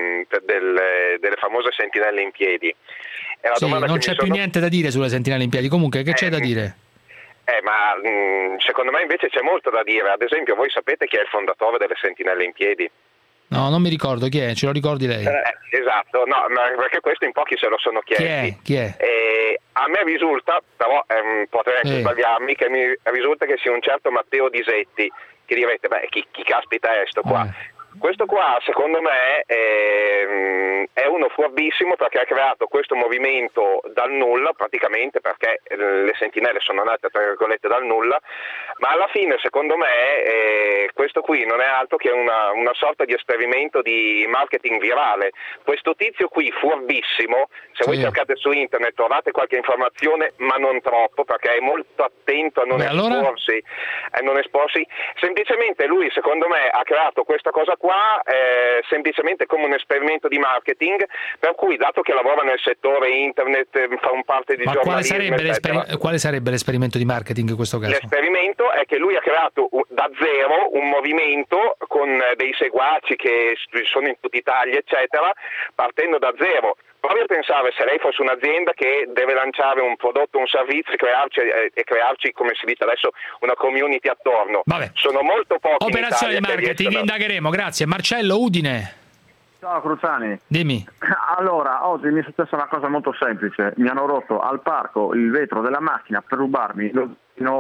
delle famose sentinelle in piedi. Non c'è più niente da dire sulle sentinelle in piedi, comunque che c'è da dire? Ma secondo me invece c'è molto da dire. Ad esempio, voi sapete chi è il fondatore delle sentinelle in piedi? No, non mi ricordo chi è, ce lo ricordi lei? Esatto, no, perché questo in pochi se lo sono chiesti. Chi è? A me risulta, però potrei anche sbagliarmi, che mi risulta che sia un certo Matteo Disetti, che direte, chi caspita è sto qua? Questo qua secondo me è uno furbissimo perché ha creato questo movimento dal nulla, praticamente perché le sentinelle sono nate tra virgolette dal nulla, ma alla fine secondo me questo qui non è altro che una sorta di esperimento di marketing virale. Questo tizio qui furbissimo, se voi cercate su internet trovate qualche informazione, ma non troppo, perché è molto attento a non esporsi, semplicemente lui secondo me ha creato questa cosa qua semplicemente come un esperimento di marketing, per cui dato che lavora nel settore internet, fa un parte di giornalismo, quale sarebbe l'esperimento di marketing in questo caso? L'esperimento è che lui ha creato da zero un movimento con dei seguaci che sono in tutta Italia eccetera, partendo da zero. Provi a pensare se lei fosse un'azienda che deve lanciare un prodotto, un servizio e crearci, come si dice adesso, una community attorno. Vabbè. Sono molto pochi. Operazione di marketing, indagheremo, grazie. Marcello, Udine. Ciao Cruciani. Dimmi. Allora, oggi mi è successa una cosa molto semplice. Mi hanno rotto al parco il vetro della macchina per rubarmi lo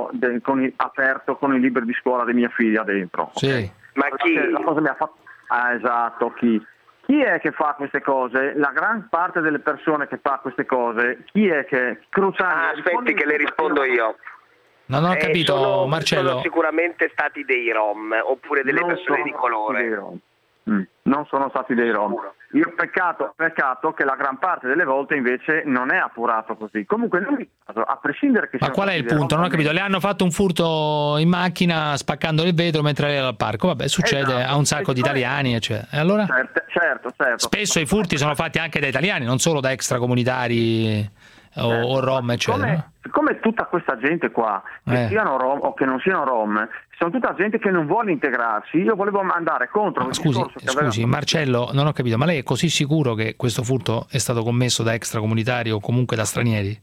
aperto con i libri di scuola di mia figlia dentro. Sì. Okay? Ma chi? La cosa mi ha fatto... esatto, chi? Chi è che fa queste cose? La gran parte delle persone che fa queste cose, chi è che... Cruciani, aspetti che le rispondo io. Non ho capito, Marcello. Sono sicuramente stati dei Rom, oppure delle persone di colore. Non sono stati dei Rom. Io peccato che la gran parte delle volte invece non è appurato così. Comunque a prescindere che... Ma qual è il punto? Non ho capito. Le hanno fatto un furto in macchina spaccando il vetro mentre era al parco. Vabbè, succede a un sacco di italiani, eccetera. E allora? Certo. Spesso i furti sono fatti anche da italiani, non solo da extracomunitari o Rom, eccetera. Siccome tutta questa gente qua, che siano Rom o che non siano Rom, sono tutta gente che non vuole integrarsi, io volevo andare contro... Scusi, Marcello, non ho capito, ma lei è così sicuro che questo furto è stato commesso da extracomunitari o comunque da stranieri?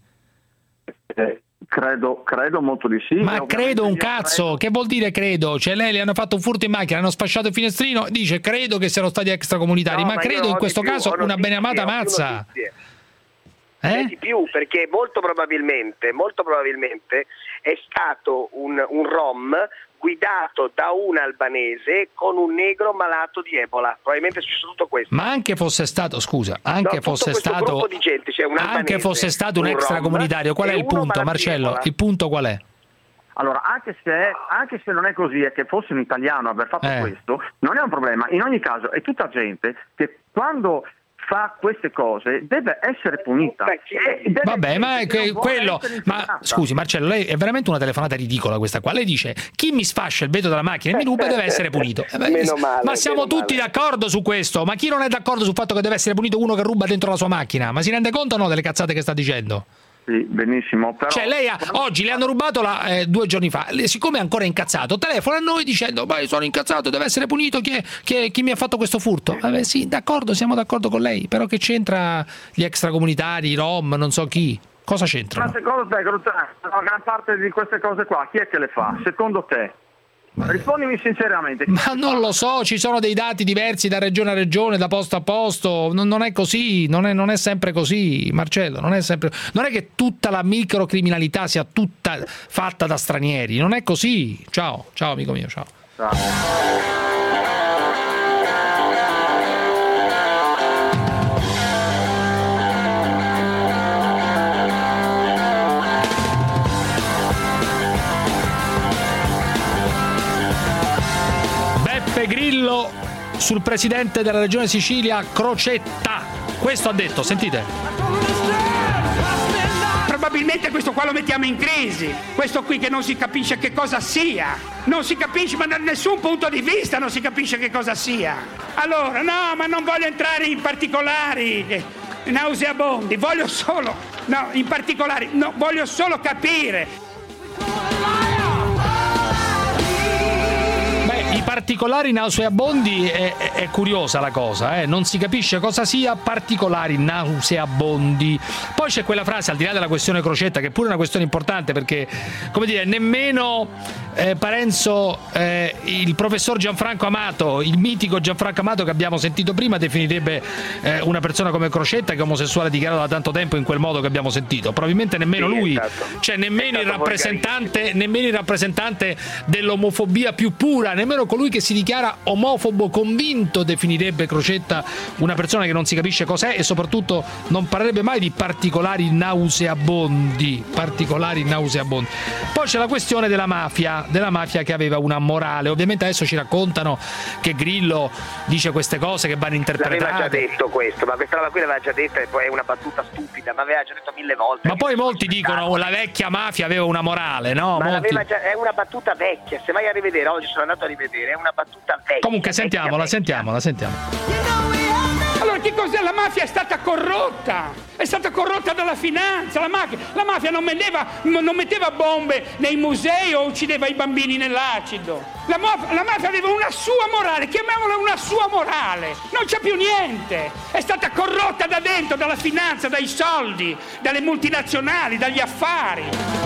Credo molto di sì. Ma credo un cazzo, che vuol dire credo? Cioè lei le hanno fatto un furto in macchina, hanno sfasciato il finestrino, dice credo che siano stati extracomunitari, ma credo in questo caso una beneamata mazza. Di più, perché molto probabilmente è stato un Rom guidato da un albanese con un negro malato di Ebola. Probabilmente è successo tutto questo. Ma anche fosse stato, scusa, anche fosse stato di gente, cioè un albanese, anche fosse stato un extracomunitario, qual è il punto, Marcello? Il punto qual è? Allora, anche se non è così e che fosse un italiano aver fatto questo, non è un problema. In ogni caso è tutta gente che quando fa queste cose deve essere punita. Vabbè, ma è quello. Ma scusi, Marcello, lei è veramente una telefonata ridicola questa qua. Lei dice: chi mi sfascia il vetro della macchina e mi ruba deve essere punito. Ma siamo tutti d'accordo su questo. Ma chi non è d'accordo sul fatto che deve essere punito uno che ruba dentro la sua macchina? Ma si rende conto o no delle cazzate che sta dicendo? Sì, benissimo. Però... Cioè, oggi le hanno rubato 2 giorni fa. Siccome è ancora incazzato, telefona a noi dicendo: ma sono incazzato, deve essere punito chi mi ha fatto questo furto. Vabbè, sì, d'accordo, siamo d'accordo con lei. Però che c'entra gli extracomunitari, i Rom, non so chi? Cosa c'entra? Ma secondo te, la gran parte di queste cose qua, chi è che le fa? Secondo te? Rispondimi sinceramente. Ma non lo so, ci sono dei dati diversi da regione a regione, da posto a posto, non è così, non è sempre così, Marcello, non è che tutta la microcriminalità sia tutta fatta da stranieri, non è così. Ciao amico mio, ciao. Grillo sul presidente della regione Sicilia Crocetta. Questo ha detto, sentite. Probabilmente questo qua lo mettiamo in crisi, questo qui che non si capisce che cosa sia, non si capisce, ma da nessun punto di vista non si capisce che cosa sia. Allora, no, ma non voglio entrare in particolari nauseabondi, voglio solo capire. I particolari nauseabondi è curiosa la cosa, non si capisce cosa sia particolari nauseabondi. Poi c'è quella frase, al di là della questione Crocetta, che è pure una questione importante, perché, come dire, nemmeno Parenzo, il professor Gianfranco Amato, il mitico Gianfranco Amato che abbiamo sentito prima, definirebbe una persona come Crocetta, che è omosessuale dichiarato da tanto tempo in quel modo che abbiamo sentito. Probabilmente nemmeno lui, esatto. Cioè nemmeno il rappresentante dell'omofobia più pura, nemmeno colui che si dichiara omofobo convinto definirebbe Crocetta una persona che non si capisce cos'è, e soprattutto non parlerebbe mai di particolari nauseabondi. Poi c'è la questione della mafia che aveva una morale. Ovviamente adesso ci raccontano che Grillo dice queste cose che vanno interpretate. L'aveva già detto questo, ma questa roba qui l'aveva già detta, e poi è una battuta stupida, ma aveva già detto 1000 volte. Ma poi molti dicono la vecchia mafia aveva una morale, no? Ma è una battuta vecchia, se vai a rivedere, oggi sono andato a rivedere, è una battuta vecchia. Comunque sentiamola. Allora, che cos'è? La mafia è stata corrotta dalla finanza. La mafia non metteva bombe nei musei o uccideva i bambini nell'acido. La mafia aveva una sua morale, chiamiamola una sua morale. Non c'è più niente. È stata corrotta da dentro, dalla finanza, dai soldi, dalle multinazionali, dagli affari.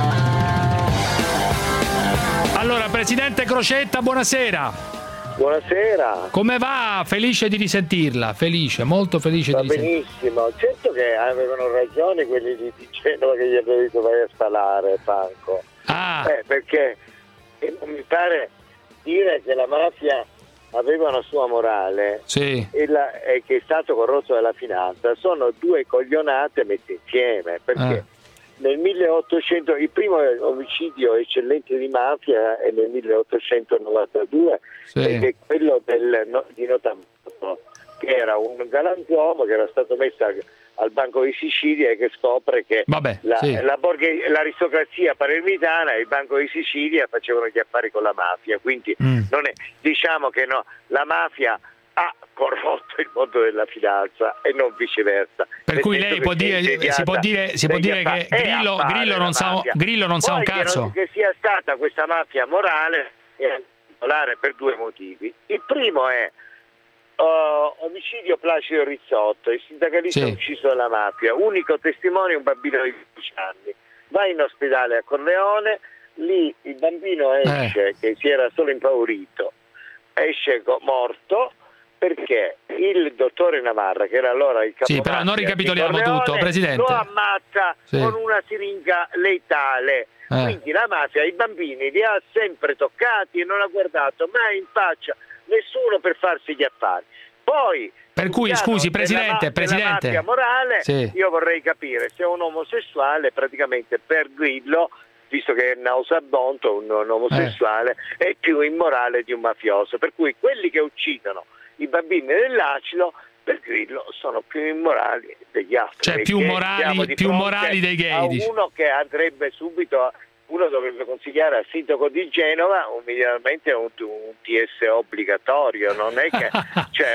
Allora, presidente Crocetta, buonasera. Buonasera. Come va? Felice di risentirla, molto felice di risentirla. Benissimo, certo che avevano ragione quelli di Genova che gli hanno detto vai a spalare, Franco. Perché mi pare dire che la mafia aveva una sua morale, sì, e che è stato corrotto dalla finanza, sono due coglionate messe insieme, perché nel 1800 il primo omicidio eccellente di mafia è nel 1892, sì, ed è quello di Notambulo, che era un galantuomo che era stato messo al Banco di Sicilia e che scopre che l'aristocrazia palermitana e il Banco di Sicilia facevano gli affari con la mafia, quindi non è, diciamo che no, la mafia ha corrotto il mondo della finanza e non viceversa. Per cui lei si può dire che Grillo non sa un cazzo. Che sia stata questa mafia morale è particolare per due motivi. Il primo è omicidio Placido Rizzotto, il sindacalista ucciso dalla mafia, unico testimone un bambino di 12 anni. Va in ospedale a Corleone, lì il bambino esce, che si era solo impaurito, esce morto, perché il dottore Navarra, che era allora il capo, però non ricapitoliamo tutto, Presidente, lo ammazza con una siringa letale. Quindi la mafia i bambini li ha sempre toccati e non ha guardato mai in faccia nessuno per farsi gli affari. Poi, per cui, scusi, Presidente, la mafia morale, io vorrei capire se un omosessuale praticamente per Grillo, visto che è nauseabondo, un omosessuale è più immorale di un mafioso, per cui quelli che uccidono i bambini nell'acido per Grillo sono più immorali degli altri. Cioè più morali dei gay. Uno che andrebbe subito, uno dovrebbe consigliare al sindaco di Genova immediatamente un TS obbligatorio, non è che c'è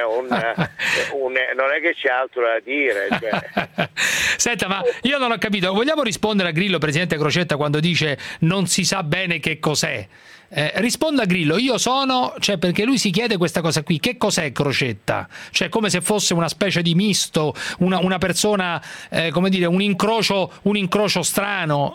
non è che c'è altro da dire. Cioè. Senta, ma io non ho capito, vogliamo rispondere a Grillo, presidente Crocetta, quando dice non si sa bene che cos'è? Risponda a Grillo, io sono, cioè, perché lui si chiede questa cosa qui, che cos'è Crocetta? Cioè come se fosse una specie di misto, una persona, come dire, un incrocio strano.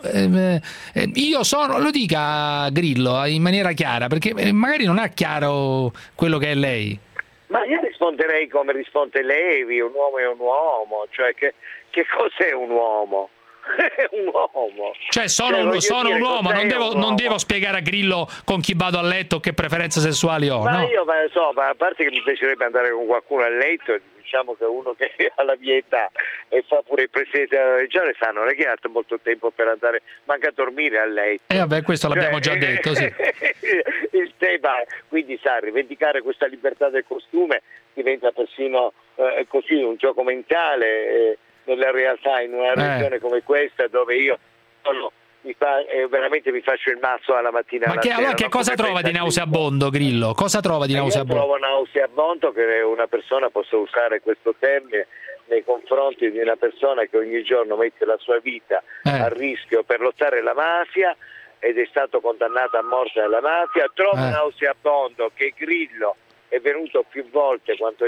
Io sono, lo dica Grillo in maniera chiara, perché magari non ha chiaro quello che è lei. Ma io risponderei come risponde Levi, un uomo è un uomo, cioè che cos'è un uomo? Un uomo. Cioè sono un uomo, non devo spiegare a Grillo con chi vado a letto, che preferenze sessuali ho. Ma no? io a parte che mi piacerebbe andare con qualcuno a letto, diciamo che uno che ha la mia età e fa pure il presidente della regione non è che ha molto tempo per andare manca a dormire a letto. Vabbè, questo l'abbiamo già detto, sì. Il tema, quindi rivendicare questa libertà del costume diventa persino così un gioco mentale. Nella realtà, in una regione come questa, dove io veramente mi faccio il mazzo alla mattina. Ma allora che cosa trova di nauseabondo, Grillo? Cosa trova di nauseabondo? Io trovo nauseabondo che una persona possa usare questo termine nei confronti di una persona che ogni giorno mette la sua vita a rischio per lottare la mafia ed è stato condannato a morte dalla mafia. Trovo nauseabondo che Grillo è venuto più volte quando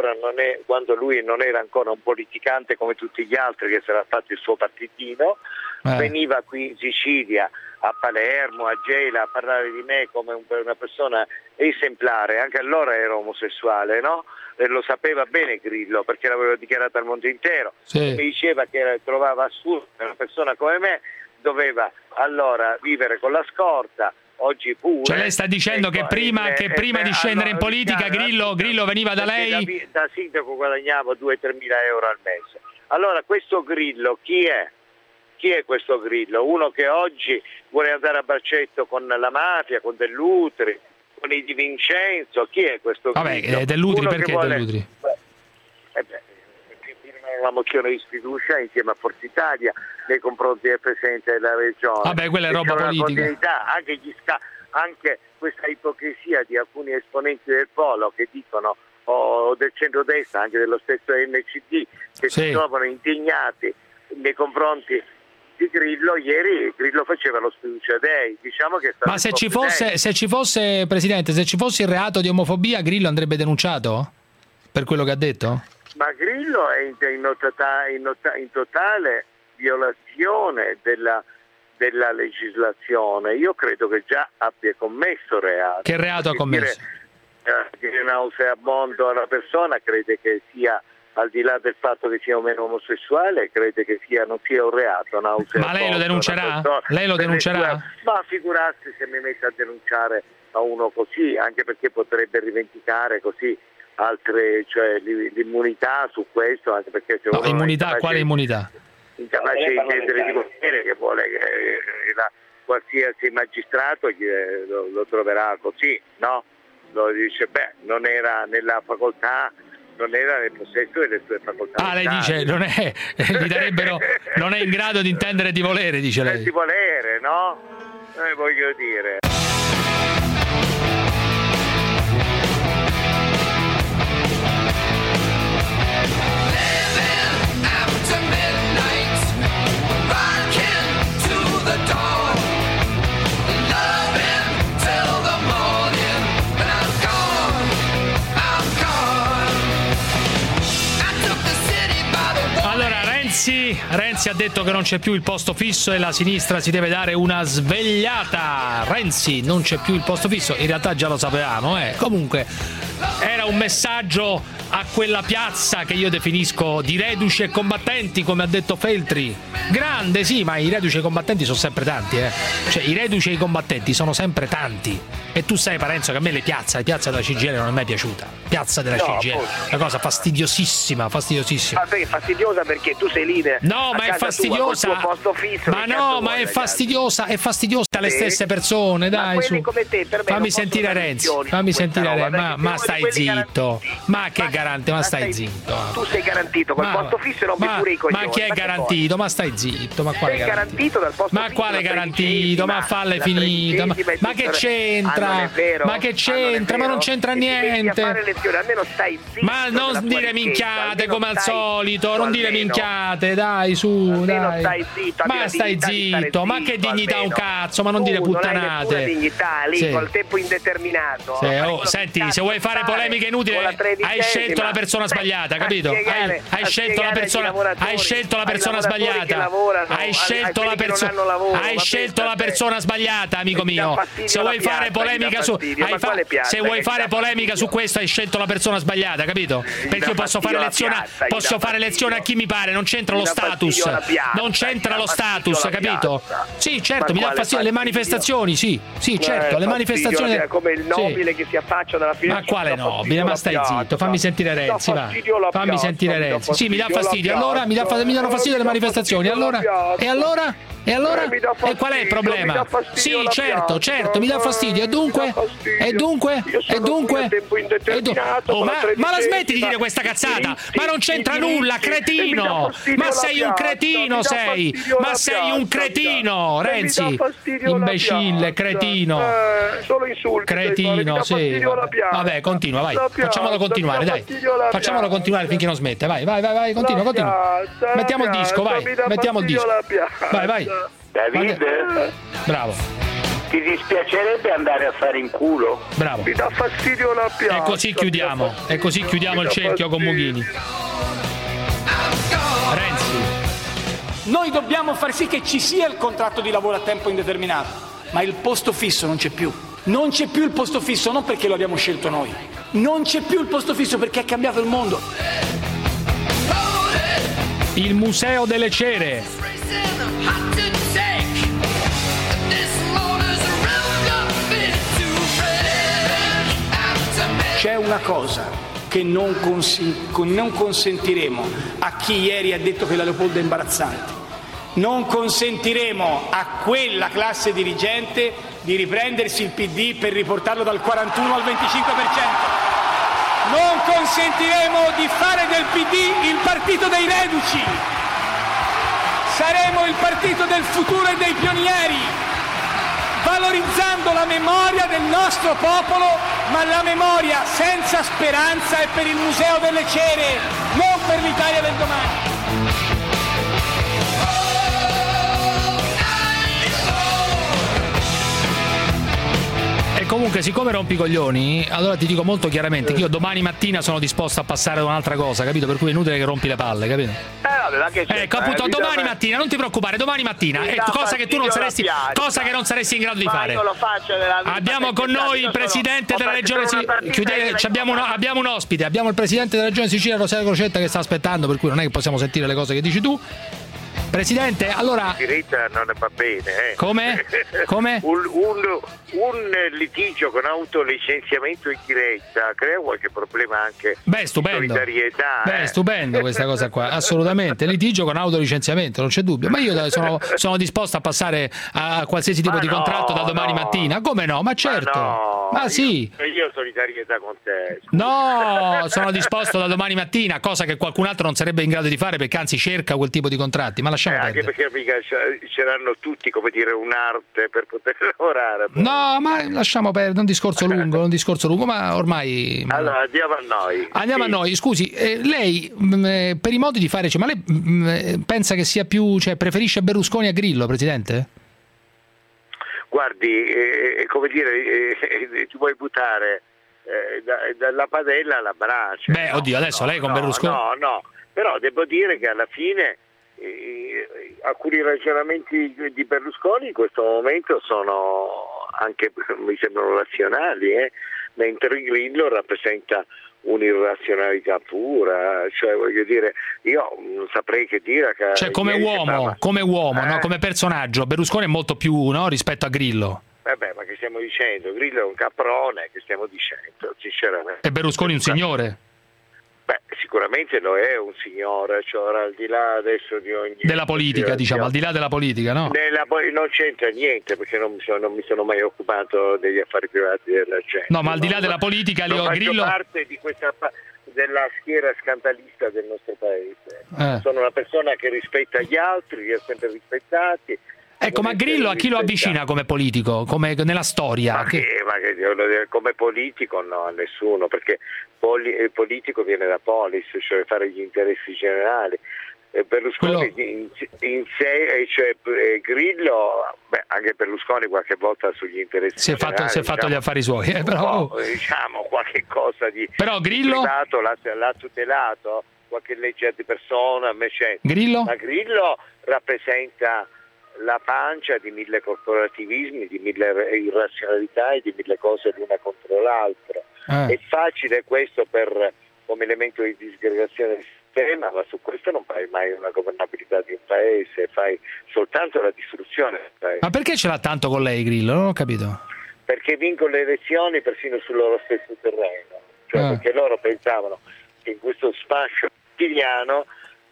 lui non era ancora un politicante come tutti gli altri, che si era fatto il suo partitino, veniva qui in Sicilia, a Palermo, a Gela, a parlare di me come una persona esemplare. Anche allora era omosessuale, no? E lo sapeva bene Grillo, perché l'aveva dichiarato al mondo intero. Sì. Mi diceva che trovava assurdo che una persona come me doveva allora vivere con la scorta. Oggi pure. Cioè lei sta dicendo che prima di scendere in politica Grillo veniva da lei? Da sindaco guadagnavo 2-3 mila euro al mese. Allora questo Grillo chi è? Chi è questo Grillo? Uno che oggi vuole andare a braccetto con la mafia, con Dell'Utri, con i Di Vincenzo? Chi è questo Grillo? Vabbè, Dell'Utri perché Dell'Utri? Una mozione di sfiducia insieme a Forza Italia nei confronti del Presidente della Regione. Vabbè, quella è roba politica. Anche questa ipocrisia di alcuni esponenti del Polo che dicono del centrodestra, anche dello stesso NCD, che si trovano indignati nei confronti di Grillo. Ieri Grillo faceva lo sfiducia dei, diciamo che ma se ci fosse Presidente, se ci fosse il reato di omofobia, Grillo andrebbe denunciato per quello che ha detto? Ma Grillo è in totale violazione della legislazione. Io credo che già abbia commesso reato. Che reato ha commesso? Dire nauseabondo a una persona crede che sia, al di là del fatto che sia o meno omosessuale, crede che non sia un reato. Ma lei lo denuncerà? Lei lo denuncerà? Ma figurarsi se mi mette a denunciare a uno così, anche perché potrebbe rivendicare così altre, cioè l'immunità su questo, anche perché se uno immunità, quale immunità? Incapace di intendere di potere, che vuole che qualsiasi magistrato lo troverà così, no? Lo dice, non era nella facoltà, non era nel possesso delle sue facoltà. Lei dice non è in grado di intendere di volere, dice lei. Di volere, no? Voglio dire. Renzi ha detto che non c'è più il posto fisso e la sinistra si deve dare una svegliata. Renzi, non c'è più il posto fisso, in realtà già lo sapevamo, comunque era un messaggio a quella piazza che io definisco di reduci e combattenti, come ha detto Feltri. Grande, sì, ma i reduci e i combattenti sono sempre tanti, cioè i reduci e i combattenti sono sempre tanti. E tu sai, Parenzo, che a me la piazza della CGIL non è mai piaciuta. Piazza della CGIL, una cosa fastidiosissima. Ma è fastidiosa perché tu sei lì. No, ma è fastidiosa. Posto fisso, ma no, ma è fastidiosa diretta alle stesse persone, dai, su. Come te, per me fammi sentire Renzi, ma stai zitto. Ma che garante, ma stai zitto. Tu sei garantito col posto fisso e rompi pure i coglioni. Ma chi è garantito? Ma stai zitto, ma quale garantito dal posto fisso? Ma quale garantito? Ma falle finita. Ma che c'entra? Ma che c'entra? Ma non c'entra niente. Almeno stai zitto. Ma non dire minchiate come al solito, non dire minchiate, dai, su, dai. Ma stai zitto, ma che dignità un cazzo, ma non dire puttanate. Non hai dignità lì col tempo indeterminato. Senti, se vuoi fare polemiche inutili, hai scelto la persona sbagliata, capito? Hai scelto la persona sbagliata. Hai scelto la persona sbagliata, amico mio. Se vuoi fare polemica su questo, hai scelto la persona sbagliata, capito? Perché io posso fare lezione a chi mi pare, non c'entra lo status. Non c'entra lo status, capito? Sì, certo, mi dà fastidio le manifestazioni, sì, certo, le manifestazioni come il nobile che si affaccia dalla finestra. Ma quale nobile? Ma stai zitto, fammi sentire Renzi, va. Fammi sentire Renzi. Sì, mi dà fastidio. Allora mi danno fastidio le manifestazioni. E allora? E qual è il problema? Sì, certo, mi dà fastidio. E dunque? Ma la smetti di dire questa cazzata? Ma non c'entra nulla, cretino! Ma sei un cretino, sei! Ma sei un cretino, Renzi! Imbecille, cretino! Solo insulti. Cretino, sì. Vabbè, continua, vai. Facciamolo continuare, dai. Facciamolo continuare finché non smette. Vai, continua. Mettiamo il disco, vai. Mettiamo il disco. Vai. David? Bravo. Ti dispiacerebbe andare a fare in culo? Bravo. Mi dà fastidio la piazza. E così chiudiamo il cerchio con Mughini. Renzi. Noi dobbiamo far sì che ci sia il contratto di lavoro a tempo indeterminato, ma il posto fisso non c'è più. Non c'è più il posto fisso, non perché lo abbiamo scelto noi. Non c'è più il posto fisso perché è cambiato il mondo. Il Museo delle Cere. C'è una cosa che non consentiremo a chi ieri ha detto che la Leopoldo è imbarazzante. Non consentiremo a quella classe dirigente di riprendersi il PD per riportarlo dal 41 al 25%. Non consentiremo di fare del PD il partito dei reduci. Saremo il partito del futuro e dei pionieri, valorizzando la memoria del nostro popolo, ma la memoria senza speranza è per il Museo delle Cere, non per l'Italia del domani. Comunque, siccome rompi i coglioni, allora ti dico molto chiaramente che io domani mattina sono disposto a passare ad un'altra cosa, capito? Per cui è inutile che rompi le palle, capito? Ecco, appunto, domani mattina, non ti preoccupare, domani mattina, cosa che tu non saresti in grado di fare. Abbiamo con noi il presidente della regione abbiamo un ospite, abbiamo il presidente della regione Sicilia, Rosario Crocetta, che sta aspettando, per cui non è che possiamo sentire le cose che dici tu. Presidente, allora... diretta non va bene, Come? Un litigio con autolicenziamento in diretta crea qualche problema anche di solidarietà. Stupendo questa cosa qua, assolutamente. Litigio con autolicenziamento, non c'è dubbio. Ma io sono disposto a passare a qualsiasi tipo di contratto da domani mattina. Come no? Ma certo. Ma sì. Io solidarietà con te. No, sono disposto da domani mattina, cosa che qualcun altro non sarebbe in grado di fare, perché anzi cerca quel tipo di contratti. Ma lasciamo anche perdere. Perché mica c'erano tutti, come dire, un'arte per poter lavorare. No, ma lasciamo perdere, un discorso lungo, ma ormai... Allora, andiamo a noi. Scusi, lei per i modi di fare, ma lei pensa che sia più, preferisce Berlusconi a Grillo, Presidente? Guardi, come dire, ti vuoi buttare dalla padella alla brace. Beh, oddio, adesso lei con Berlusconi... No, però devo dire che alla fine alcuni ragionamenti di Berlusconi in questo momento sono anche, mi sembrano razionali, mentre Grillo rappresenta un'irrazionalità pura, cioè voglio dire, io non saprei che dire. Come uomo, no? Come personaggio, Berlusconi è molto più, no, rispetto a Grillo. Vabbè, ma che stiamo dicendo? Grillo è un caprone, che stiamo dicendo, sinceramente. E Berlusconi un signore? Beh, sicuramente lo è un signore, cioè al di là adesso di ogni... Della politica, diciamo, al di là della politica, no? Non c'entra niente, perché non mi sono mai occupato degli affari privati della gente. No, ma al di là della politica, non faccio Grillo... parte di questa... della schiera scandalista del nostro paese. Sono una persona che rispetta gli altri, li ha sempre rispettati. Ecco, ma Grillo a chi lo avvicina come politico, come nella storia? Come politico no, a nessuno, perché il politico viene da polis, cioè fare gli interessi generali. Berlusconi in sé, cioè Grillo, anche Berlusconi qualche volta sugli interessi si è fatto gli affari suoi, però diciamo qualche cosa di però Grillo privato l'ha tutelato, qualche legge di persona, invece Grillo? Ma Grillo rappresenta la pancia di 1000 corporativismi, di 1000 irrazionalità e di 1000 cose l'una contro l'altra. È facile questo come elemento di disgregazione del sistema, ma su questo non fai mai una governabilità di un paese, fai soltanto la distruzione del paese. Ma perché ce l'ha tanto con lei Grillo? Non ho capito. Perché vincono le elezioni persino sul loro stesso terreno, cioè perché loro pensavano che in questo spaccio quotidiano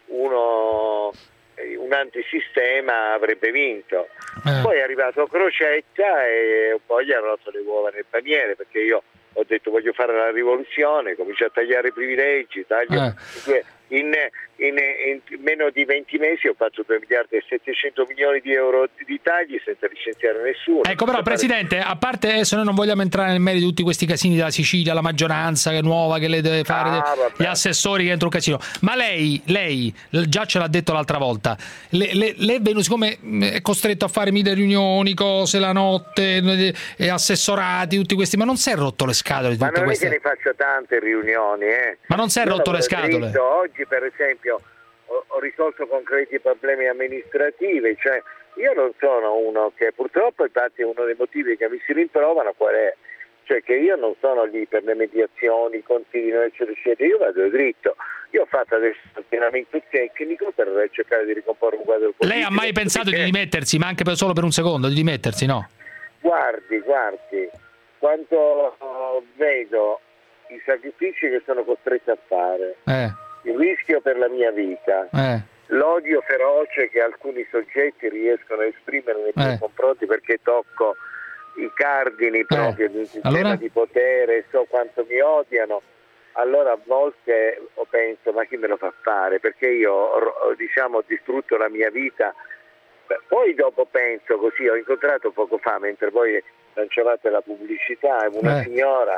un antisistema avrebbe vinto. Poi è arrivato Crocetta e poi gli hanno rotto le uova nel paniere, perché io ho detto voglio fare la rivoluzione, comincio a tagliare i privilegi, in meno di 20 mesi ho fatto 2 miliardi e 700 milioni di euro di tagli senza licenziare nessuno. Ecco, però Presidente, a parte adesso noi non vogliamo entrare nel merito di tutti questi casini della Sicilia, la maggioranza che è nuova, che le deve fare, gli assessori che entra un casino, ma lei già ce l'ha detto l'altra volta, lei è venuto, siccome è costretto a fare 1000 riunioni, cose la notte, assessorati, tutti questi, ma non si è rotto le scatole di tutte queste? Ma non è che ne faccio tante riunioni, ma non si è rotto le scatole? Oggi per esempio ho risolto concreti problemi amministrativi, cioè io non sono uno che purtroppo, infatti uno dei motivi che mi si rimprovano qual è? Cioè che io non sono lì per le mediazioni, continuo eccetera eccetera, io vado dritto. Io ho fatto adesso un allenamento tecnico per cercare di ricomporre un quadro politico. Lei ha mai pensato di dimettersi, ma anche solo per un secondo, di dimettersi, no? Guardi, quando vedo i sacrifici che sono costretto a fare, il rischio per la mia vita, l'odio feroce che alcuni soggetti riescono a esprimere nei miei confronti perché tocco i cardini proprio di un sistema di potere, so quanto mi odiano, allora a volte penso ma chi me lo fa fare, perché io ho distrutto la mia vita. Poi dopo penso così, ho incontrato poco fa mentre voi lanciavate la pubblicità una signora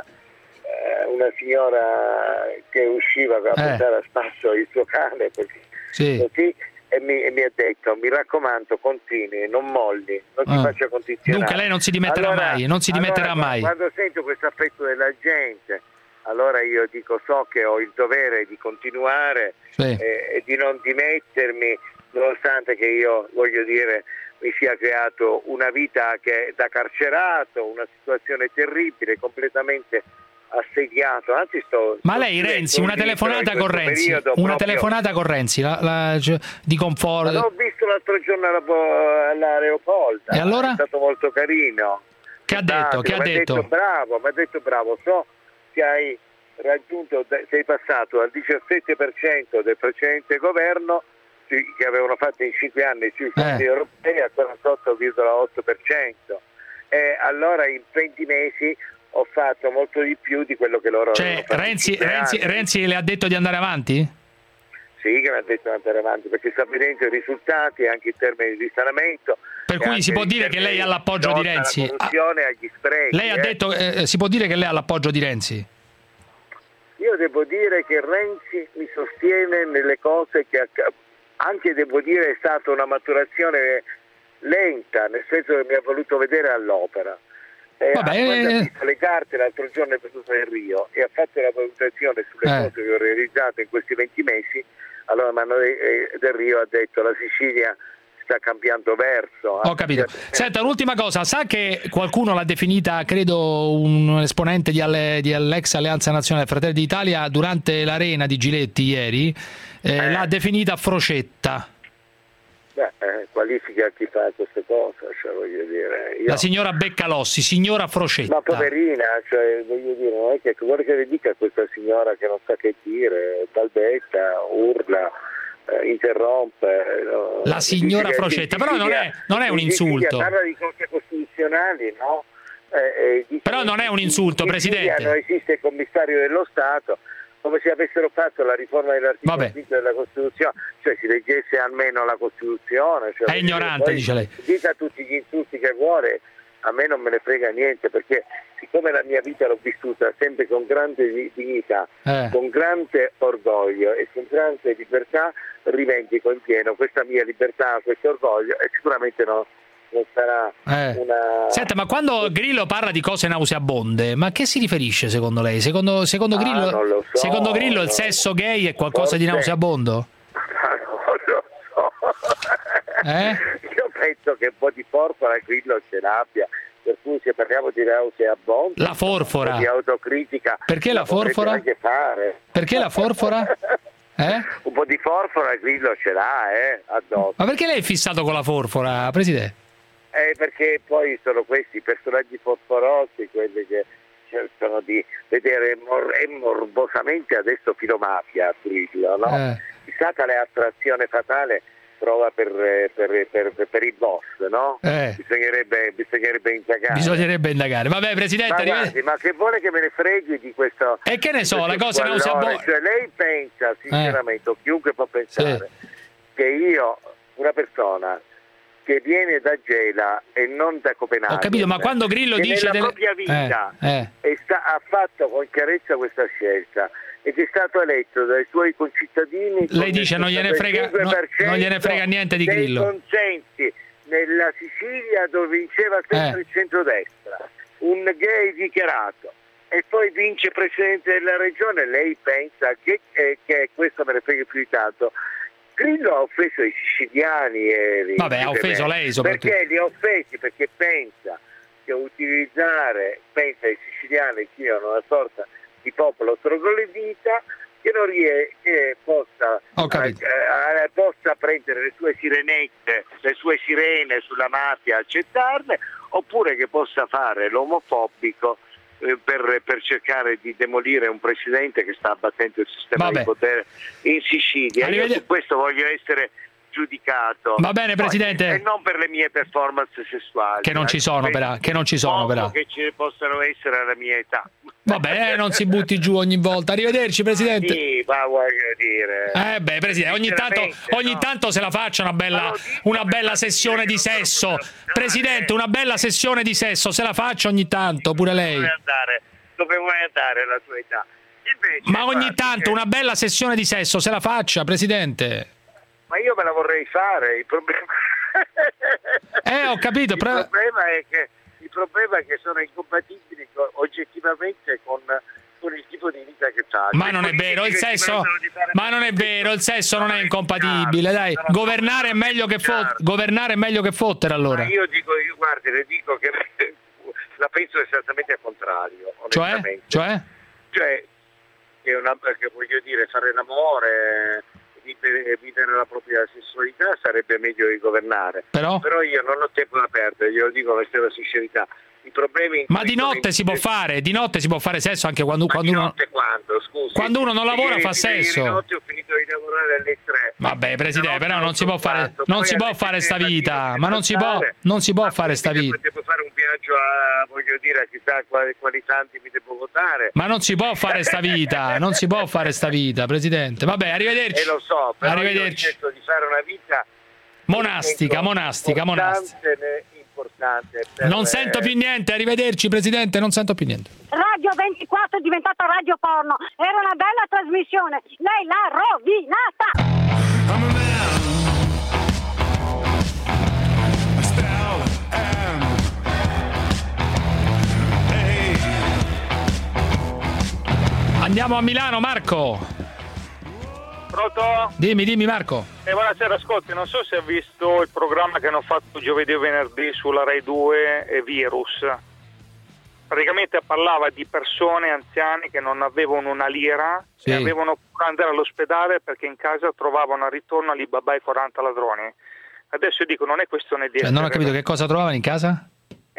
che usciva a portare a spasso il suo cane così, e mi ha detto mi raccomando continui, non molli, non ti faccia condizionare. Dunque lei non si dimetterà mai. Quando sento questo affetto della gente, allora io dico so che ho il dovere di continuare e di non dimettermi, nonostante che io voglio dire mi sia creato una vita che da carcerato, una situazione terribile, completamente assediato, anzi ma lei Renzi, una telefonata con Renzi, di conforto. L'ho visto l'altro giorno all'Aeropolda, e allora? È stato molto carino. Che ha detto? Mi ha detto bravo, so che hai raggiunto, sei passato al 17% del precedente governo che avevano fatto in 5 anni sui fondi europei al 48,8%, e allora in 20 mesi ho fatto molto di più di quello che loro avevano fatto. Renzi le ha detto di andare avanti? Sì, che mi ha detto di andare avanti, perché sta vedendo i risultati anche in termini di risanamento. Per cui si può dire che lei ha l'appoggio di Renzi? Agli sprechi, lei ha detto, si può dire che lei ha l'appoggio di Renzi? Io devo dire che Renzi mi sostiene nelle cose che anche devo dire è stata una maturazione lenta, nel senso che mi ha voluto vedere all'opera. Ha visto le carte l'altro giorno, è venuto in Rio e ha fatto la valutazione sulle cose che ho realizzato in questi 20 mesi. Allora Del Rio ha detto la Sicilia sta cambiando verso. Ho capito. Senta, un'ultima cosa, sa che qualcuno l'ha definita, credo un esponente dell'ex Alleanza Nazionale Fratelli d'Italia durante l'arena di Giletti ieri, l'ha definita Frocetta. Qualifica chi fa queste cose, cioè, voglio dire. La signora Beccalossi, signora Froscetta. Ma poverina, cioè, voglio dire, non è che vuole che le dica a questa signora che non sa che dire, balbetta, urla, interrompe. No? La signora Froscetta, però non è un insulto. Parla di cose costituzionali, no? Però non è un insulto, Presidente. Non esiste il commissario dello Stato, come se avessero fatto la riforma dell'articolo 5 della Costituzione, cioè si leggesse almeno la Costituzione. Cioè, è ignorante, dice lei. Dica tutti gli insulti che vuole, a me non me ne frega niente, perché siccome la mia vita l'ho vissuta sempre con grande dignità, con grande orgoglio e con grande libertà, rivendico in pieno questa mia libertà, questo orgoglio, e sicuramente non sarà una... Senta, ma quando Grillo parla di cose nauseabonde, ma che si riferisce secondo lei? Secondo Grillo, non lo so, secondo Grillo il sesso gay è qualcosa di nauseabondo? Non lo so. Io penso che un po' di porpora Grillo ce l'abbia, per cui se parliamo di nauseabondo, la forfora, di autocritica, perché la forfora? Anche fare. Perché la forfora? Un po' di forfora Grillo ce l'ha, addosso. Ma perché lei è fissato con la forfora, Presidente? Perché poi sono questi personaggi forforosi quelli che cercano di vedere morbosamente adesso filomafia a Grillo, no? Chissà tale attrazione fatale trova per il boss, no? Bisognerebbe indagare. Vabbè, Presidente, ma che vuole che me ne freghi di questo? E che ne so, la cosa non si abbonda. Cioè, lei pensa sinceramente, o chiunque può pensare, che io, una persona che viene da Gela e non da Copenaghen, ho capito, ma quando Grillo dice nella propria vita ha fatto con chiarezza questa scelta ed è stato eletto dai suoi concittadini, lei dice non gliene frega niente di Grillo, dei consensi nella Sicilia dove vinceva sempre il centrodestra, un gay dichiarato, e poi vince presidente della regione. Lei pensa che questo me ne frega più di tanto? Grillo ha offeso i siciliani vabbè, ha offeso lei soprattutto. Perché li ha offesi? Perché pensa che pensa i siciliani siano una sorta di popolo troglodita che possa prendere le sue sirenette, le sue sirene sulla mafia, accettarle, oppure che possa fare l'omofobico per cercare di demolire un presidente che sta abbattendo il sistema di potere in Sicilia. Io su questo voglio essere giudicato. Va bene, Presidente. E non per le mie performance sessuali. Che non ci sono, però. Che ci possano essere alla mia età. Vabbè, non si butti giù ogni volta. Arrivederci, Presidente. Sì, ma voglio dire. Presidente, ogni tanto se la faccia una bella sessione di sesso. Presidente, una bella sessione di sesso, se la faccia ogni tanto, pure lei. Dove vuoi andare alla tua età? Invece, ma ogni tanto una bella sessione di sesso, se la faccia, Presidente. Ma io me la vorrei fare, il problema... ho capito. Il problema è che sono incompatibili oggettivamente con il tipo di vita che faccio. Ma non è vero, il sesso non è incompatibile, dai. Governare è meglio che fottere, allora. Ma io le dico che la penso esattamente al contrario, onestamente. Cioè che voglio dire, fare l'amore, vivere la propria sessualità sarebbe meglio di governare. Però io non ho tempo da perdere, glielo dico con la sincerità. I problemi ma di notte si può fare sesso anche quando uno non lavora, fa sesso. Di notte ho finito di lavorare alle 3. Vabbè, Presidente, però non si può fare sta vita, ma non si può fare sta vita. Devo fare un viaggio a chissà quali santi mi devo votare. Ma non si può fare sta vita, Presidente. Vabbè, arrivederci. Lo so, però arrivederci. Io ho chiesto di fare una vita monastica. Non sento più niente, arrivederci, Presidente, non sento più niente. Radio 24 è diventata radio porno, era una bella trasmissione, lei l'ha rovinata. Andiamo a Milano, Marco. Pronto? Dimmi Marco. Buonasera, ascolti, non so se ha visto il programma che hanno fatto giovedì o venerdì sulla Rai 2, Virus. Praticamente parlava di persone anziane che non avevano una lira e avevano paura di andare all'ospedale perché in casa trovavano al ritorno Alibaba e 40 ladroni. Adesso dico, non è questione di... Cioè, non ho capito che cosa trovavano in casa?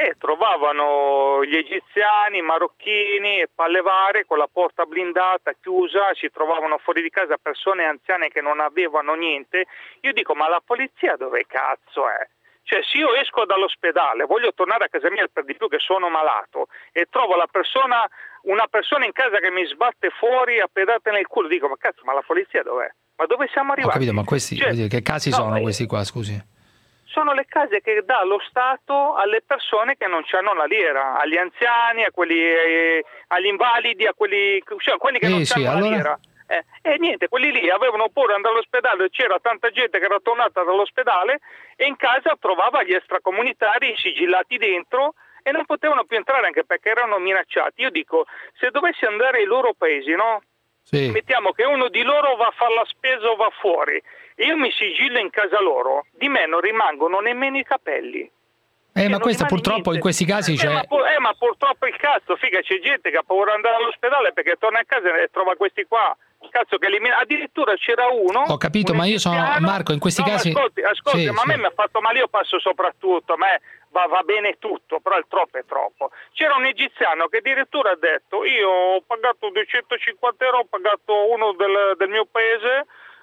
Trovavano gli egiziani, i marocchini e palle varie con la porta blindata, chiusa, si trovavano fuori di casa persone anziane che non avevano niente. Io dico, ma la polizia dove cazzo è? Cioè, se io esco dall'ospedale, voglio tornare a casa mia, per di più che sono malato, e trovo una persona in casa che mi sbatte fuori a pedate nel culo, dico, ma cazzo, ma la polizia dov'è? Ma dove siamo arrivati? Ho capito, ma questi, che casi sono questi qua, scusi? Sono le case che dà lo Stato alle persone che non hanno la lira, agli anziani, a quelli, agli invalidi, a quelli che non hanno la lira. E niente, quelli lì avevano paura di andare all'ospedale, c'era tanta gente che era tornata dall'ospedale e in casa trovava gli extracomunitari sigillati dentro e non potevano più entrare anche perché erano minacciati. Io dico, se dovessi andare ai loro paesi, no? Sì. Mettiamo che uno di loro va a fare la spesa o va fuori, io mi sigillo in casa loro, di me non rimangono nemmeno i capelli. Ma questo purtroppo in questi casi c'è... ma purtroppo il cazzo, figa, c'è gente che ha paura di andare all'ospedale perché torna a casa e trova questi qua. Cazzo che addirittura c'era uno... Ho capito, ma io sono... Marco, in questi casi... Ascolti, sì, ma a me mi ha fatto male, io passo soprattutto, a me va bene tutto, però il troppo è troppo. C'era un egiziano che addirittura ha detto, io ho pagato 250 euro, ho pagato uno del mio paese...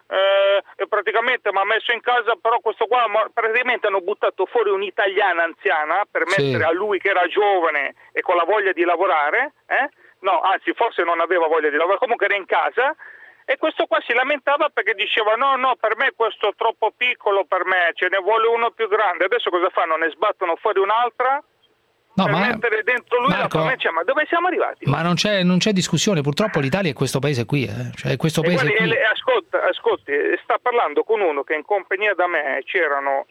e praticamente mi ha messo in casa, però questo qua praticamente hanno buttato fuori un'italiana anziana per mettere a lui che era giovane e con la voglia di lavorare, no, anzi forse non aveva voglia di lavorare, comunque era in casa, e questo qua si lamentava perché diceva no, per me questo è troppo piccolo, per me ce ne vuole uno più grande. Adesso cosa fanno? Ne sbattono fuori un'altra per mettere dentro lui, Marco, ma dove siamo arrivati? Ma non c'è discussione, purtroppo l'Italia è questo paese qui, cioè questo paese qui. Ascolti, sta parlando con uno che in compagnia da me c'erano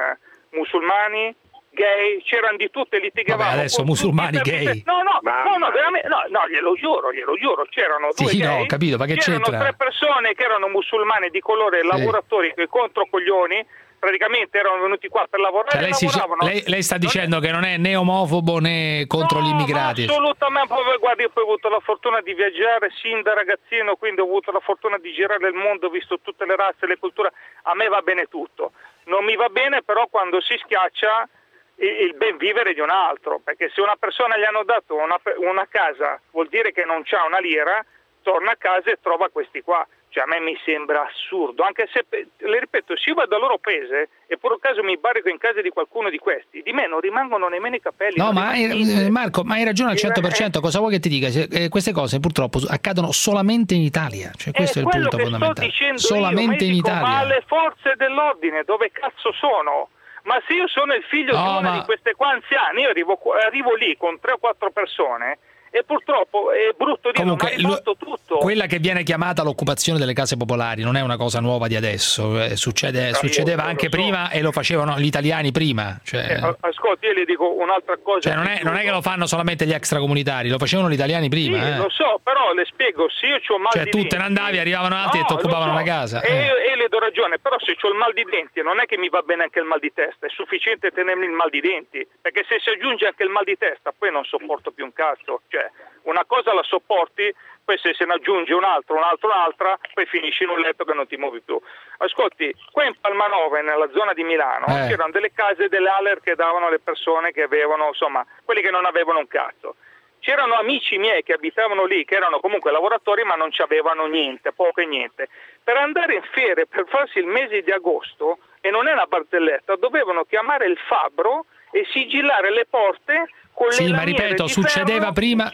musulmani, gay, c'erano di tutte, litigavamo. Vabbè, adesso musulmani, gay. No, veramente, no, glielo giuro, c'erano due gay. No, ho capito, ma che c'entra? C'erano 3 persone che erano musulmani di colore, lavoratori contro coglioni. Praticamente erano venuti qua per lavorare, lei sta dicendo che non è né omofobo né contro gli immigrati? Assolutamente. Guarda, io poi ho avuto la fortuna di viaggiare sin da ragazzino, quindi ho avuto la fortuna di girare il mondo, ho visto tutte le razze, le culture, a me va bene tutto. Non mi va bene però quando si schiaccia il ben vivere di un altro, perché se una persona gli hanno dato una casa vuol dire che non c'ha una lira, torna a casa e trova questi qua. Cioè, a me mi sembra assurdo, anche se, le ripeto, se io vado al loro paese e per un caso mi barrico in casa di qualcuno di questi, di me non rimangono nemmeno i capelli. No, ma Marco, ma hai ragione al 100%, cosa vuoi che ti dica? Queste cose purtroppo accadono solamente in Italia, cioè questo è il punto fondamentale. Solamente in Italia. Ma le forze dell'ordine dove cazzo sono? Ma se io sono il figlio di una di queste qua anziane, io arrivo lì con 3 o 4 persone... E purtroppo è brutto dire, comunque, ma ha tutto. Quella che viene chiamata l'occupazione delle case popolari non è una cosa nuova di adesso, succedeva anche prima e lo facevano gli italiani prima. Cioè... ascolti, io le dico un'altra cosa. Cioè, non è che lo fanno solamente gli extracomunitari, lo facevano gli italiani prima. Sì, lo so, però le spiego, se io ho mal di denti... tu te ne andavi, arrivavano altri e ti occupavano la casa. E le do ragione, però se ho il mal di denti non è che mi va bene anche il mal di testa, è sufficiente tenermi il mal di denti, perché se si aggiunge anche il mal di testa poi non sopporto più un cazzo. Cioè, una cosa la sopporti, poi se ne aggiunge un'altra, poi finisci in un letto che non ti muovi più. Ascolti, qua in Palmanova, nella zona di Milano, c'erano delle case dell'Aler che davano alle persone che avevano, insomma, quelli che non avevano un cazzo. C'erano amici miei che abitavano lì, che erano comunque lavoratori ma non ci avevano niente, poco e niente. Per andare in ferie, per farsi il mese di agosto, e non è una barzelletta, dovevano chiamare il fabbro e sigillare le porte con le ma ripeto, succedeva prima,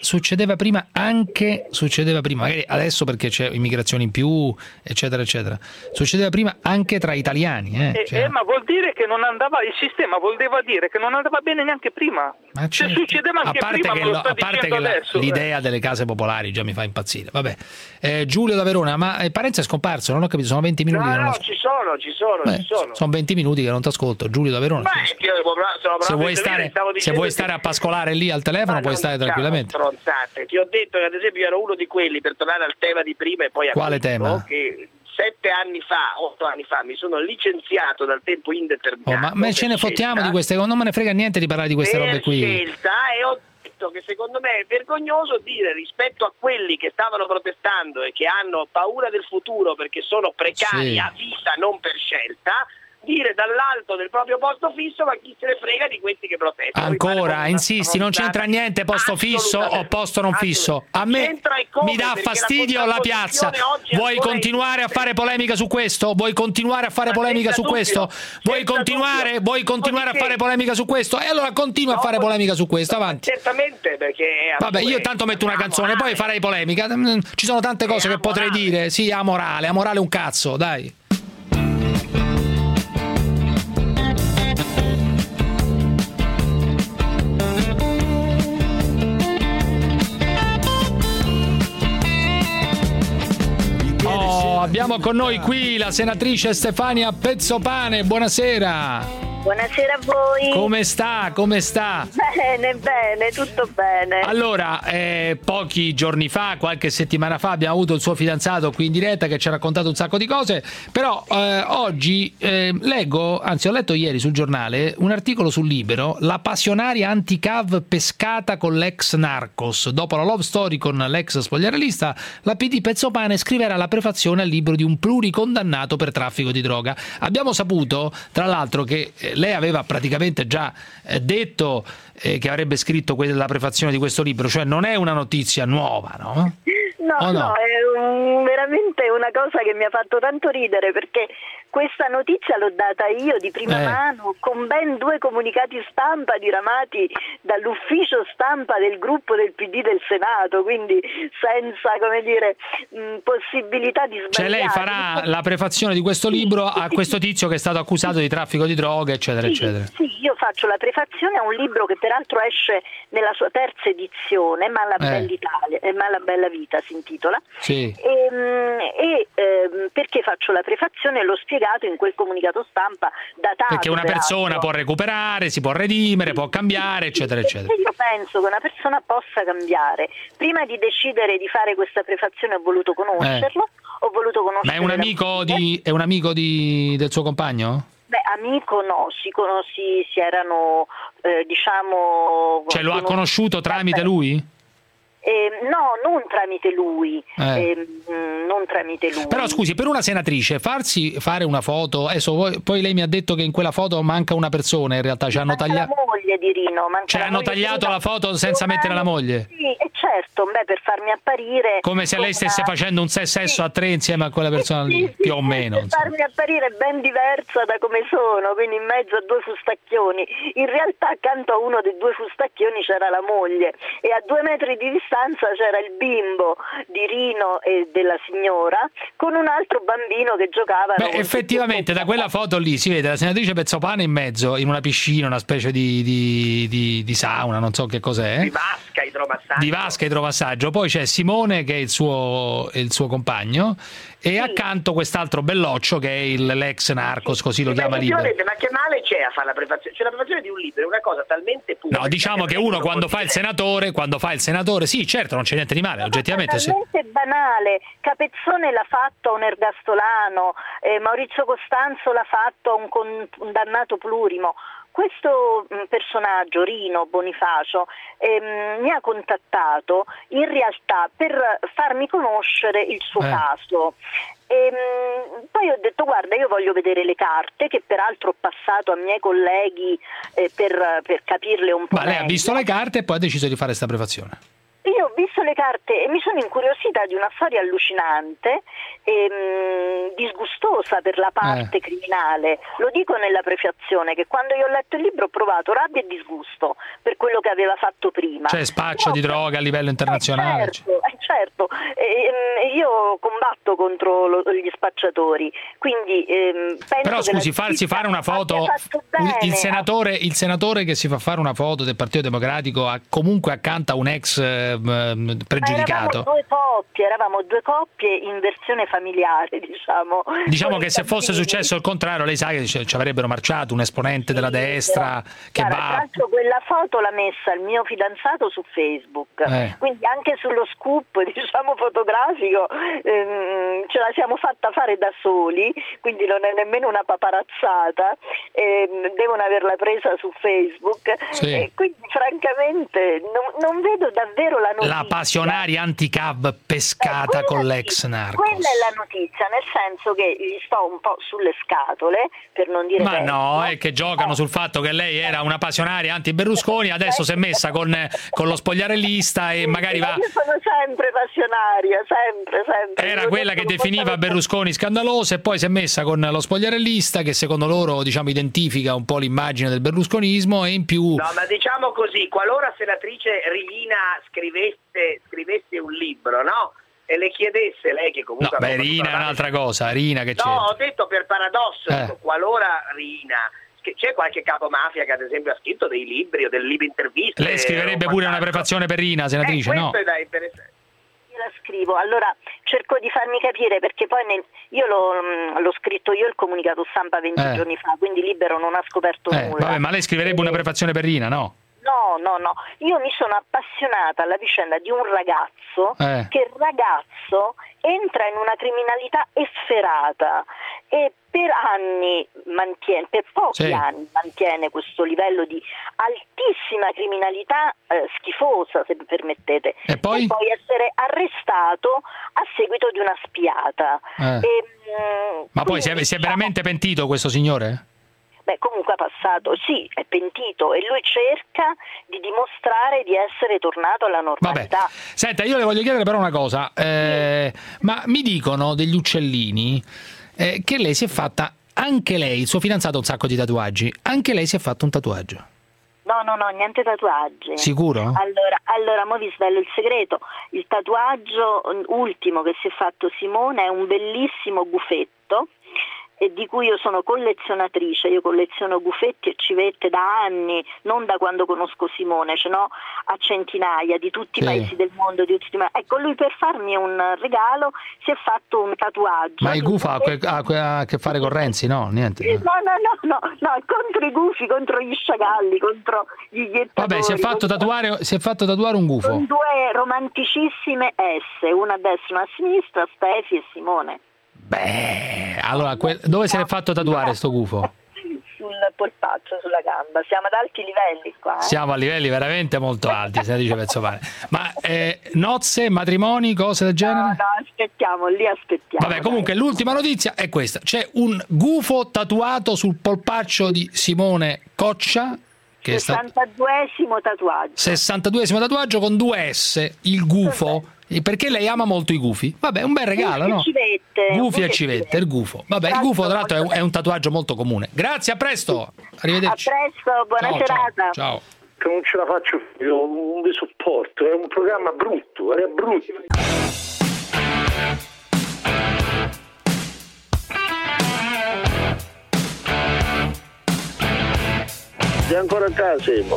magari adesso perché c'è immigrazione in più, eccetera, eccetera. Succedeva prima anche tra italiani. Ma vuol dire che non andava, il sistema voleva dire che non andava bene neanche prima. Ma se succedeva anche prima, a parte che adesso, l'idea delle case popolari già mi fa impazzire. Vabbè. Giulio da Verona, ma Parenzo è scomparso, non ho capito, sono 20 minuti. No, ci sono. Sono 20 minuti che non ti ascolto. Giulio da Verona. Se vuoi stare a pascolare lì al telefono puoi stare tranquillamente. Stronzate. Ti ho detto che ad esempio io ero uno di quelli, per tornare al tema di prima e poi a quale tema? Che 8 anni fa mi sono licenziato dal tempo indeterminato. Ma ce ne fottiamo di queste cose, non me ne frega niente di parlare di queste robe qui. Scelta, e ho detto che secondo me è vergognoso dire rispetto a quelli che stavano protestando e che hanno paura del futuro perché sono precari a vita, non per scelta. dire dall'alto del proprio posto fisso, ma chi se ne frega di questi che protestano. Ancora, insisti, non c'entra niente posto fisso o posto non fisso. A me mi dà fastidio la piazza. Vuoi continuare a fare polemica su questo? Vuoi continuare a fare polemica su questo? Vuoi continuare a fare polemica su questo? E allora continua a fare polemica su questo, avanti. Certamente, perché vabbè, io intanto metto una canzone, poi farei polemica. Ci sono tante cose che potrei dire. Sì, amorale un cazzo, dai. Abbiamo con noi qui la senatrice Stefania Pezzopane, buonasera. Buonasera a voi. Come sta? Bene, tutto bene. Allora, pochi giorni fa, qualche settimana fa, abbiamo avuto il suo fidanzato qui in diretta che ci ha raccontato un sacco di cose, però oggi ho letto ieri sul giornale un articolo sul Libero, la passionaria anti-cav pescata con l'ex Narcos. Dopo la love story con l'ex spogliarellista, la PD Pezzopane scriverà la prefazione al libro di un pluricondannato per traffico di droga. Abbiamo saputo, tra l'altro, che lei aveva praticamente già detto che avrebbe scritto la prefazione di questo libro, cioè non è una notizia nuova, no? No, è veramente una cosa che mi ha fatto tanto ridere, perché questa notizia l'ho data io di prima mano, con ben 2 comunicati stampa diramati dall'ufficio stampa del gruppo del PD del Senato, quindi senza, possibilità di sbagliare. Cioè lei farà la prefazione di questo libro a questo tizio che è stato accusato di traffico di droga, eccetera, eccetera. Sì, io faccio la prefazione a un libro che peraltro esce nella sua 3ª edizione, Ma la bella vita si intitola. Sì. Perché faccio la prefazione? L'ho spiegato in quel comunicato stampa datato. Perché una persona può recuperare, si può redimere, può cambiare, eccetera, eccetera. Io penso che una persona possa cambiare. Prima di decidere di fare questa prefazione ho voluto conoscerlo, ho voluto conoscere. Ma è un amico del suo compagno? Beh, amico no, si erano Cioè lo ha conosciuto tramite lui? No, non tramite lui. Non tramite lui. Però scusi, per una senatrice fare una foto, adesso poi lei mi ha detto che in quella foto manca una persona, in realtà ci hanno tagliato la moglie di Rino, hanno tagliato la foto senza mettere la moglie. Sì, certo, per farmi apparire come se lei stesse facendo un sesso a 3 insieme a quella persona lì, più o meno. Per farmi apparire ben diversa da come sono, quindi in mezzo a 2 fustacchioni. In realtà accanto a uno dei 2 fustacchioni c'era la moglie e a 2 metri di distanza c'era il bimbo di Rino e della signora con un altro bambino che giocava. Effettivamente da quella foto lì si vede la senatrice Pezzopane in mezzo, in una piscina, una specie di sauna, non so che cos'è. Di vasca idromassaggio. Poi c'è Simone che è il suo compagno e accanto quest'altro belloccio che è l'ex Narcos, così lo chiama Libero. Ma che male c'è a fare la prefazione? Cioè la prefazione di un libro è una cosa talmente pura. No, diciamo che uno quando fa il senatore, sì, certo, non c'è niente di male, oggettivamente. È talmente banale. Capezzone l'ha fatto a un ergastolano, Maurizio Costanzo l'ha fatto a un condannato plurimo. Questo personaggio, Rino Bonifacio, mi ha contattato in realtà per farmi conoscere il suo caso. Poi ho detto guarda, io voglio vedere le carte, che peraltro ho passato a miei colleghi per capirle un po'. Ma lei ha visto le carte e poi ha deciso di fare questa prefazione? Io ho visto le carte e mi sono incuriosita di una storia allucinante e disgustosa per la parte criminale. Lo dico nella prefazione, che quando io ho letto il libro ho provato rabbia e disgusto per quello che aveva fatto prima. Cioè spaccio di droga a livello internazionale. Certo. Io combatto contro gli spacciatori, quindi penso. Però scusi, farsi fare una foto, il senatore che si fa fare una foto del Partito Democratico comunque accanto a un ex pregiudicato. Eravamo due coppie in versione familiare, diciamo. Diciamo che se fosse successo il contrario, lei sa che ci avrebbero marciato un esponente della destra che va. Tra l'altro quella foto l'ha messa il mio fidanzato su Facebook, quindi anche sullo scoop, diciamo, fotografico ce la siamo fatta fare da soli, quindi non è nemmeno una paparazzata. devono averla presa su Facebook, e quindi francamente non vedo davvero la notizia. La passionaria anti-CAV pescata con l'ex narcos. Quella è la notizia, nel senso che gli sto un po' sulle scatole, per non dire ma no, è che giocano sul fatto che lei era una passionaria anti-Berlusconi, adesso si è messa con lo spogliarellista e magari va... Io sono sempre passionaria, sempre. Era quella che definiva Berlusconi scandaloso e poi si è messa con lo spogliarellista, che secondo loro, diciamo, identifica un po' l'immagine del berlusconismo, e in più... No, ma diciamo così, qualora senatrice Riina scrivesse un libro, no? E le chiedesse, lei che comunque... No, beh, Rina è un'altra cosa, Rina che c'è. No, ho detto per paradosso, qualora Rina... C'è qualche capomafia che ad esempio ha scritto dei libri o delle libri interviste. Lei scriverebbe pure una prefazione per Rina, senatrice, no? Questo è da interessante. Io la scrivo, allora cerco di farmi capire, perché poi io l'ho scritto io il comunicato stampa 20 giorni fa, quindi Libero non ha scoperto nulla. Vabbè, ma lei scriverebbe una prefazione per Rina, no? No, io mi sono appassionata alla vicenda di un ragazzo che ragazzo entra in una criminalità efferata e per pochi anni mantiene questo livello di altissima criminalità schifosa, se mi permettete, e poi essere arrestato a seguito di una spiata. Ma poi si è veramente pentito questo signore? Beh, comunque ha passato, sì, è pentito, e lui cerca di dimostrare di essere tornato alla normalità. Vabbè. Senta, io le voglio chiedere però una cosa, ma mi dicono degli uccellini che lei si è fatta, anche lei, il suo fidanzato ha un sacco di tatuaggi, anche lei si è fatto un tatuaggio. No, niente tatuaggi. Sicuro? Allora, mo vi svelo il segreto. Il tatuaggio ultimo che si è fatto Simone è un bellissimo gufetto, e di cui io sono collezionatrice. Io colleziono gufetti e civette da anni, non da quando conosco Simone, ce n'ho a centinaia di tutti i paesi del mondo, ecco, lui per farmi un regalo si è fatto un tatuaggio. Ma il gufo ha a che fare con Renzi? No, niente. No, contro i gufi, contro gli sciagalli, contro gli iettatori. Vabbè, si è fatto tatuare un gufo con due romanticissime S, una a destra e una a sinistra, Stefi e Simone. Beh, allora dove se l'è fatto tatuare sto gufo? Sul polpaccio, sulla gamba. Siamo ad alti livelli qua. Siamo a livelli veramente molto alti, senatrice Pezzopane. Ma nozze, matrimoni, cose del genere? No, aspettiamo. Vabbè, comunque l'ultima notizia è questa. C'è un gufo tatuato sul polpaccio di Simone Coccia. 62esimo tatuaggio. 62esimo tatuaggio con 2 S, il gufo. Perché lei ama molto i gufi? Vabbè, un bel regalo, no? Gufi e civette, il gufo. Vabbè, il gufo tra l'altro è un tatuaggio molto comune. Grazie, a presto. Arrivederci. A presto, buona serata. Ciao. Che non ce la faccio più, non vi sopporto, è un programma brutto, è brutto. Sei ancora a casa, Simo?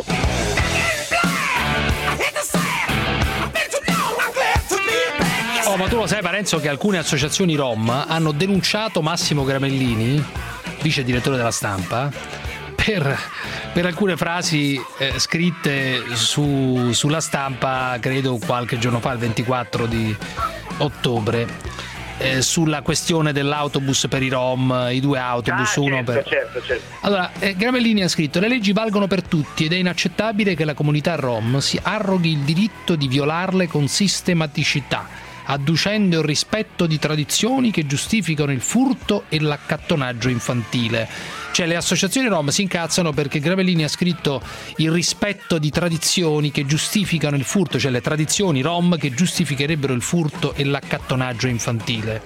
Oh, ma tu lo sai, Parenzo, che alcune associazioni Rom hanno denunciato Massimo Gramellini, vice direttore della Stampa, per alcune frasi scritte sulla Stampa, credo qualche giorno fa, il 24 di ottobre, sulla questione dell'autobus per i Rom, i 2 autobus, certo. Allora, Gramellini ha scritto: le leggi valgono per tutti ed è inaccettabile che la comunità Rom si arroghi il diritto di violarle con sistematicità, adducendo il rispetto di tradizioni che giustificano il furto e l'accattonaggio infantile. Cioè, le associazioni Rom si incazzano perché Gramellini ha scritto il rispetto di tradizioni che giustificano il furto, cioè le tradizioni Rom che giustificherebbero il furto e l'accattonaggio infantile.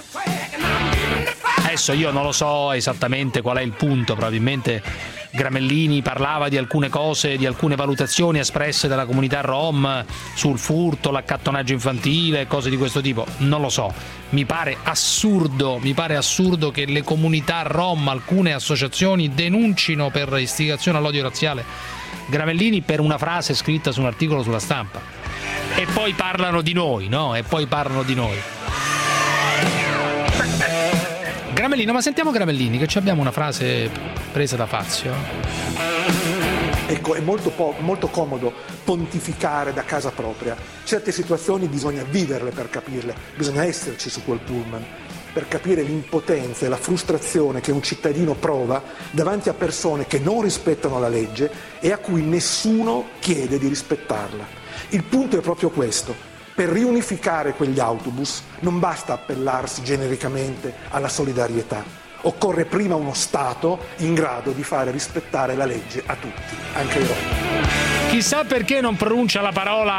Adesso io non lo so esattamente qual è il punto, probabilmente Gramellini parlava di alcune cose, di alcune valutazioni espresse dalla comunità Rom sul furto, l'accattonaggio infantile, cose di questo tipo, non lo so. Mi pare assurdo che le comunità Rom, alcune associazioni, denuncino per istigazione all'odio razziale Gramellini per una frase scritta su un articolo sulla Stampa. E poi parlano di noi, no? Gramellino, ma sentiamo Gramellini, che abbiamo una frase presa da Fazio. Ecco, è molto comodo pontificare da casa propria. Certe situazioni bisogna viverle per capirle, bisogna esserci su quel pullman. per capire l'impotenza e la frustrazione che un cittadino prova davanti a persone che non rispettano la legge e a cui nessuno chiede di rispettarla. Il punto è proprio questo: per riunificare quegli autobus non basta appellarsi genericamente alla solidarietà, occorre prima uno Stato in grado di fare rispettare la legge a tutti, anche ai rom. Chissà perché non pronuncia la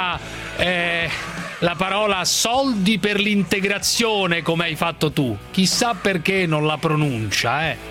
parola soldi per l'integrazione come hai fatto tu. Chissà perché non la pronuncia,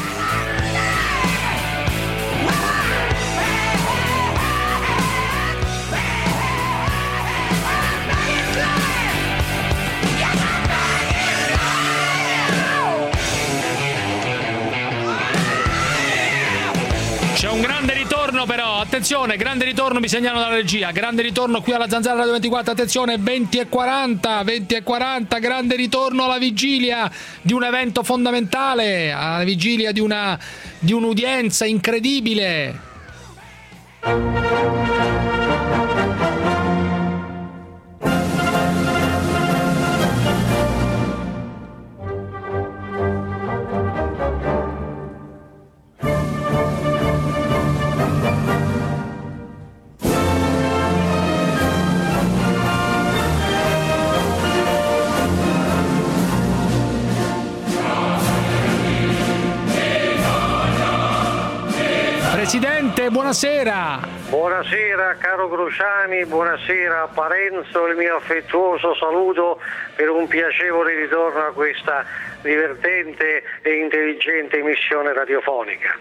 C'è un grande ritorno però, attenzione, grande ritorno, mi segnalano dalla regia, grande ritorno qui alla Zanzara Radio 24, attenzione, 20:40, grande ritorno alla vigilia di un evento fondamentale, alla vigilia di un'udienza incredibile. Presidente, buonasera. Buonasera caro Cruciani, buonasera Parenzo, il mio affettuoso saluto per un piacevole ritorno a questa divertente e intelligente emissione radiofonica.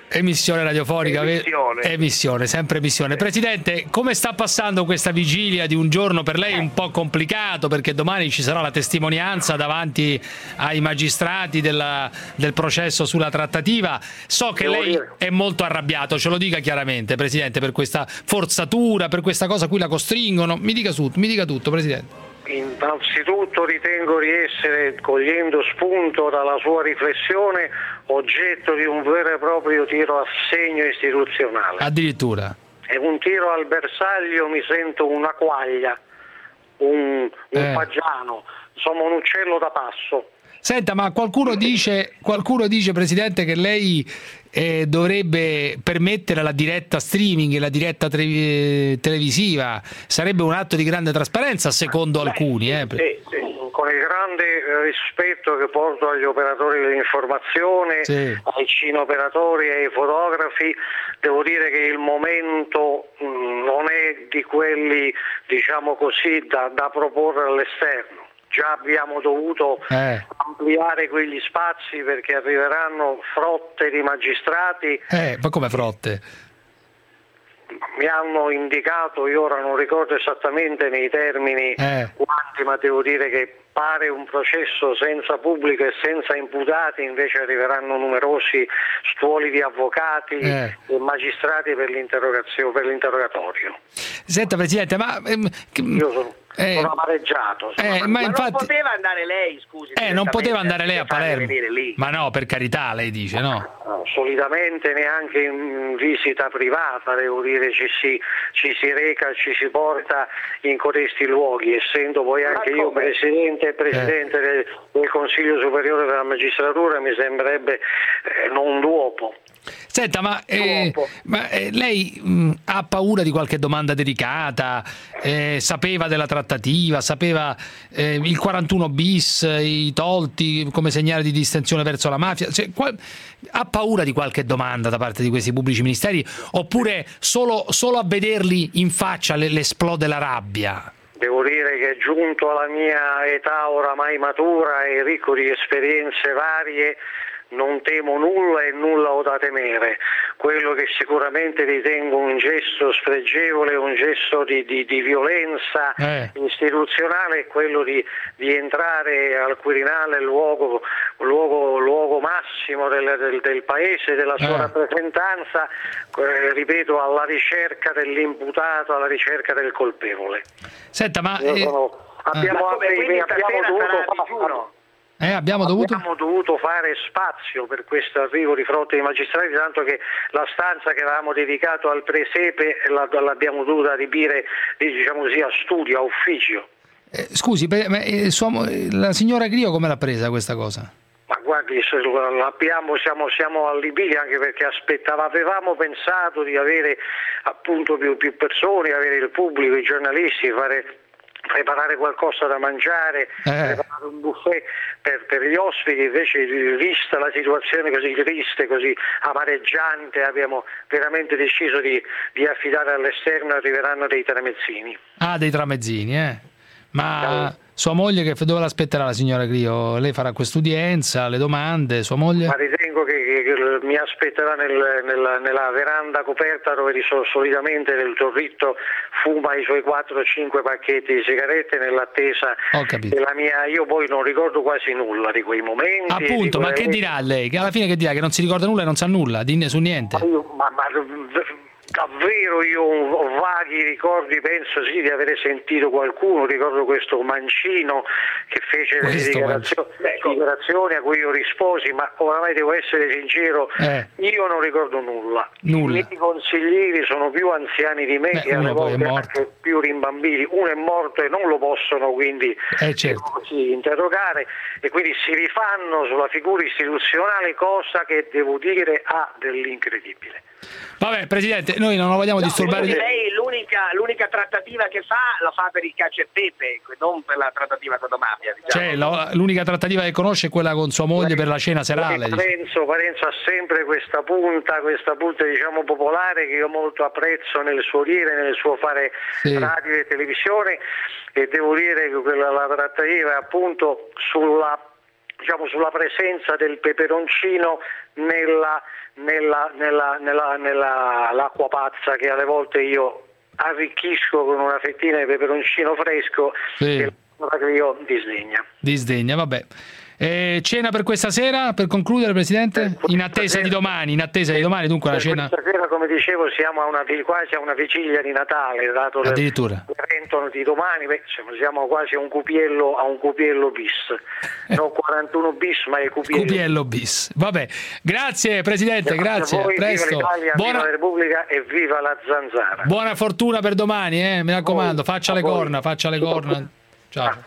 Emissione, sempre emissione. Presidente, come sta passando questa vigilia di un giorno per lei un po' complicato, perché domani ci sarà la testimonianza davanti ai magistrati del processo sulla trattativa. So che lei è molto arrabbiato, ce lo dica chiaramente, Presidente, per questa forzatura, per questa cosa a cui la costringono. Mi dica tutto, Presidente. Innanzitutto ritengo di essere, cogliendo spunto dalla sua riflessione, oggetto di un vero e proprio tiro a segno istituzionale. Addirittura. È un tiro al bersaglio, mi sento una quaglia, un fagiano, insomma un uccello da passo. Senta, ma qualcuno dice, Presidente, che lei dovrebbe permettere la diretta streaming e la diretta televisiva. Sarebbe un atto di grande trasparenza, secondo alcuni. Sì. Con il grande rispetto che porto agli operatori dell'informazione, ai cineoperatori e ai fotografi, devo dire che il momento non è di quelli, diciamo così, da proporre all'esterno. Già abbiamo dovuto ampliare quegli spazi perché arriveranno frotte di magistrati. Ma come frotte? Mi hanno indicato, io ora non ricordo esattamente nei termini quanti, ma devo dire che pare un processo senza pubblico e senza imputati, invece arriveranno numerosi stuoli di avvocati e magistrati per l'interrogatorio. Senta Presidente, ma io sono amareggiato. Ma infatti, non poteva andare lei, scusi. Non poteva andare lei a Palermo. Ma no, per carità, lei dice, no? Solitamente neanche in visita privata, devo dire, ci si reca, ci si porta in codesti luoghi, essendo poi anche io presidente del Consiglio Superiore della Magistratura, mi sembrerebbe non d'uopo. Senta, ma lei ha paura di qualche domanda delicata? Sapeva della trattativa, sapeva il 41 bis, i tolti come segnale di distensione verso la mafia? Ha paura di qualche domanda da parte di questi pubblici ministeri, oppure solo a vederli in faccia le esplode la rabbia? Devo dire che giunto alla mia età oramai matura e ricco di esperienze varie, non temo nulla e nulla ho da temere. Quello che sicuramente ritengo un gesto spregevole, un gesto di violenza istituzionale è quello di entrare al Quirinale, luogo massimo del Paese, della sua rappresentanza, ripeto, alla ricerca dell'imputato, alla ricerca del colpevole. Senta, ma abbiamo dovuto fare spazio per questo arrivo di frotte di magistrati, tanto che la stanza che avevamo dedicato al presepe l'abbiamo dovuta adibire, diciamo così, a studio, a ufficio. Scusi, la signora Grio come l'ha presa questa cosa? Ma guardi, siamo allibiti anche perché avevamo pensato di avere appunto più persone, avere il pubblico, i giornalisti, preparare qualcosa da mangiare, preparare un buffet per gli ospiti. Invece, vista la situazione così triste, così amareggiante, abbiamo veramente deciso di affidare all'esterno. Arriveranno dei tramezzini. Dei tramezzini, Ma sua moglie dove l'aspetterà la signora Grio? Lei farà quest'udienza, le domande, sua moglie? Ma ritengo che mi aspetterà nella veranda coperta dove solitamente del Torritto fuma i suoi 4-5 pacchetti di sigarette nell'attesa della mia. Io poi non ricordo quasi nulla di quei momenti. Appunto, ma che dirà lei? Che alla fine che dirà? Che non si ricorda nulla e non sa nulla su niente? Davvero io ho vaghi ricordi, penso di avere sentito qualcuno, ricordo questo Mancino che fece delle dichiarazioni a cui io risposi, ma oramai devo essere sincero, io non ricordo nulla. I miei consiglieri sono più anziani di me e alle volte anche più rimbambiti, uno è morto e non lo possono quindi interrogare, e quindi si rifanno sulla figura istituzionale, cosa che devo dire ha dell'incredibile. Vabbè, Presidente, noi non lo vogliamo disturbare. Lei l'unica trattativa che la fa per il cacio e pepe, non per la trattativa con la mafia. Cioè, l'unica trattativa che conosce è quella con sua moglie per la cena serale. Parenzo ha sempre questa punta diciamo popolare che io molto apprezzo nel suo dire, nel suo fare radio e televisione, e devo dire che la trattativa è appunto sulla presenza del peperoncino nell'acqua pazza che alle volte io arricchisco con una fettina di peperoncino fresco, che io disdegna. Vabbè. Cena per questa sera, per concludere, Presidente? In attesa di domani, dunque la cena. Questa sera, come dicevo, siamo quasi a una vigilia di Natale, dato addirittura l'evento di domani, siamo quasi a un cupiello bis, non 41 bis, ma è cupiello bis. Vabbè, grazie Presidente, grazie. A voi, presto. Viva l'Italia, viva la Repubblica e viva la zanzara. Buona fortuna per domani, mi raccomando, faccia le corna. Ciao.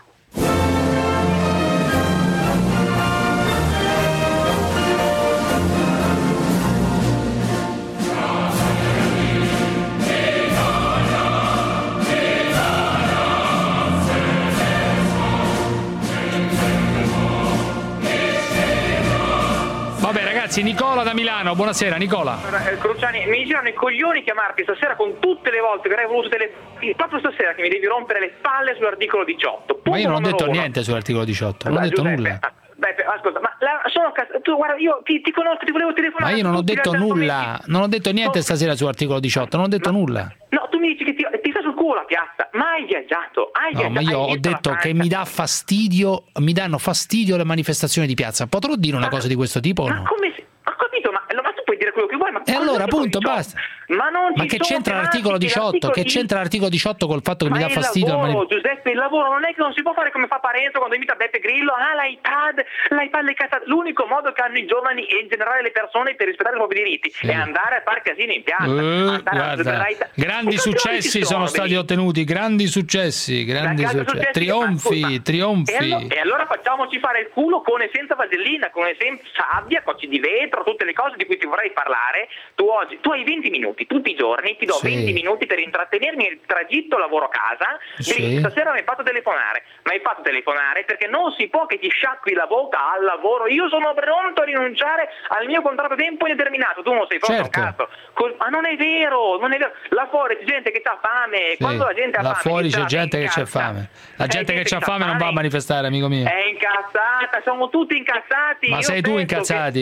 Nicola da Milano, buonasera Nicola. Cruciani, mi girano i coglioni chiamarti stasera con tutte le volte che avrei voluto proprio stasera che mi devi rompere le palle sull'articolo 18. Ma io non ho detto niente sull'articolo 18, non ho detto nulla. Ascolta, ma tu guarda, io ti conosco, ti volevo telefonare. Ma io non ho detto nulla, non ho detto niente stasera sull'articolo 18, non ho detto nulla. No, tu mi dici che ti sta sul culo la piazza, ma hai viaggiato, ma io ho detto che mi danno fastidio le manifestazioni di piazza. Potrò dire una cosa di questo tipo o no? Ho capito, ma tu puoi dire quello che vuoi, ma e allora appunto basta. Ma che c'entra l'articolo 18? Che c'entra l'articolo 18 col fatto che mi dà fastidio? Giuseppe, il lavoro non è che non si può fare come fa Parenzo quando imita Beppe Grillo, l'iPad, l'unico modo che hanno i giovani e in generale le persone per rispettare i propri diritti è andare a fare casino in piazza. Guarda, grandi successi sono stati ottenuti, grandi successi, trionfi. E allora facciamoci fare il culo con e senza vasellina, con e senza sabbia, cocci di vetro, tutte le cose di cui ti vorrei parlare. Tu hai 20 minuti tutti i giorni, ti do 20 minuti per intrattenermi nel tragitto lavoro-casa. Stasera mi hai fatto telefonare perché non si può che ti sciacqui la bocca al lavoro. Io sono pronto a rinunciare al mio contratto a tempo indeterminato, tu non sei pronto a cazzo. Ma non è vero, là fuori c'è gente che ha fame, quando la gente ha fame, là fuori c'è gente che c'ha fame, la gente che c'ha fame non va a manifestare, amico mio, è incazzata, siamo tutti incazzati. Ma sei tu incazzati.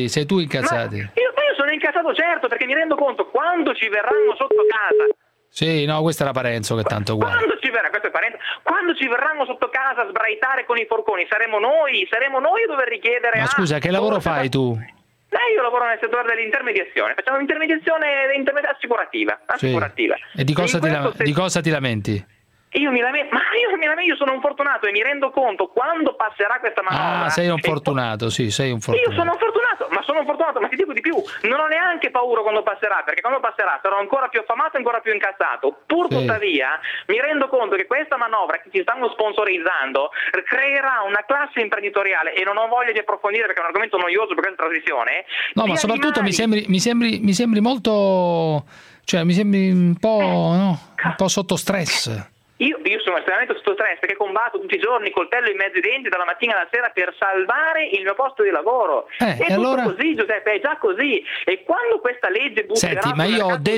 Io sono incazzato, certo, perché mi rendo conto quando ci verranno sotto casa. Sì, no, questo era Parenzo che tanto guarda. Quando ci verranno sotto casa a sbraitare con i forconi, saremo noi a dover richiedere. Ma scusa, che lavoro fai tu? Io lavoro nel settore dell'intermediazione, facciamo intermediazione assicurativa. Sì. E di cosa ti lamenti? Io sono un fortunato e mi rendo conto quando passerà questa manovra. Sei un fortunato, sì, sei un fortunato. Io sono un fortunato, ma ti dico di più, non ho neanche paura quando passerà, perché quando passerà sarò ancora più affamato e ancora più incazzato. Tuttavia mi rendo conto che questa manovra che ci stanno sponsorizzando creerà una classe imprenditoriale, e non ho voglia di approfondire perché è un argomento noioso per questa trasmissione. No, ma soprattutto mi sembri molto, cioè mi sembri un po' sotto stress. Io sono estremamente sotto stress perché combatto tutti i giorni coltello in mezzo ai denti dalla mattina alla sera per salvare il mio posto di lavoro. È tutto allora... così, Giuseppe, è già così. E quando questa legge butterà... Senti, ma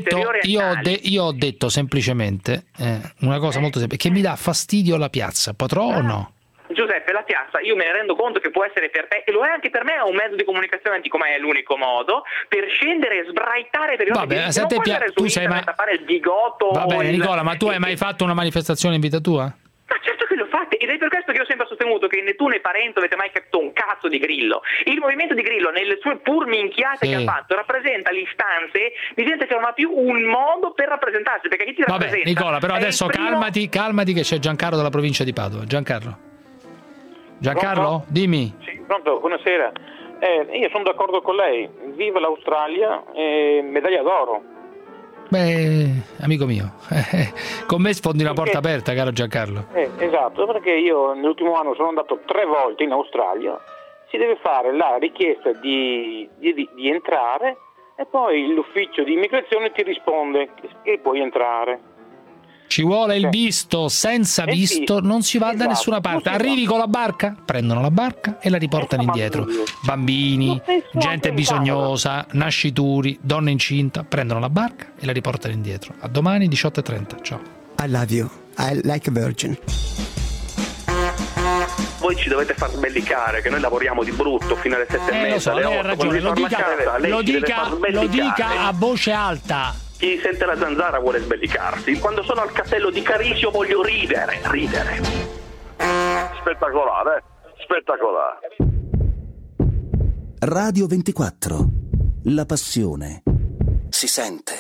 io ho detto semplicemente una cosa molto semplice, che mi dà fastidio la piazza. Potrò o no? Giuseppe, la piazza, io me ne rendo conto che può essere per te, e lo è anche per me, è un mezzo di comunicazione anticom'è, è l'unico modo per scendere e sbraitare per tu sei mai fare il bigotto. Va bene, Nicola, ma tu hai mai fatto una manifestazione in vita tua? Ma certo che l'ho fatta, ed è per questo che io ho sempre sostenuto che né tu né Parenzo avete mai capito un cazzo di Grillo. Il movimento di Grillo, nelle sue pur minchiate che ha fatto, rappresenta le istanze di gente che non ha più un modo per rappresentarsi, perché chi ti rappresenta... Vabbè, Nicola, però adesso calmati che c'è Giancarlo dalla provincia di Padova. Giancarlo, pronto? Dimmi. Sì, pronto, buonasera. Io sono d'accordo con lei, viva l'Australia, medaglia d'oro. Beh, amico mio, con me sfondi una porta aperta, caro Giancarlo. Esatto, perché io nell'ultimo anno sono andato 3 volte in Australia, si deve fare la richiesta di entrare e poi l'ufficio di immigrazione ti risponde che puoi entrare. Ci vuole il visto, senza visto non si va da nessuna parte. Arrivi con la barca, prendono la barca e la riportano indietro. Bambini, gente bisognosa, nascituri, donne incinta, prendono la barca e la riportano indietro. A domani 18:30. Ciao. I love you. I like a virgin. Voi ci dovete far sbellicare che noi lavoriamo di brutto fino alle 7:30, so, alle 8. Hai ragione, lo dica a voce alta. Chi sente la zanzara vuole sbellicarsi. Quando sono al castello di Carisio voglio ridere. Spettacolare. Radio 24. La passione si sente.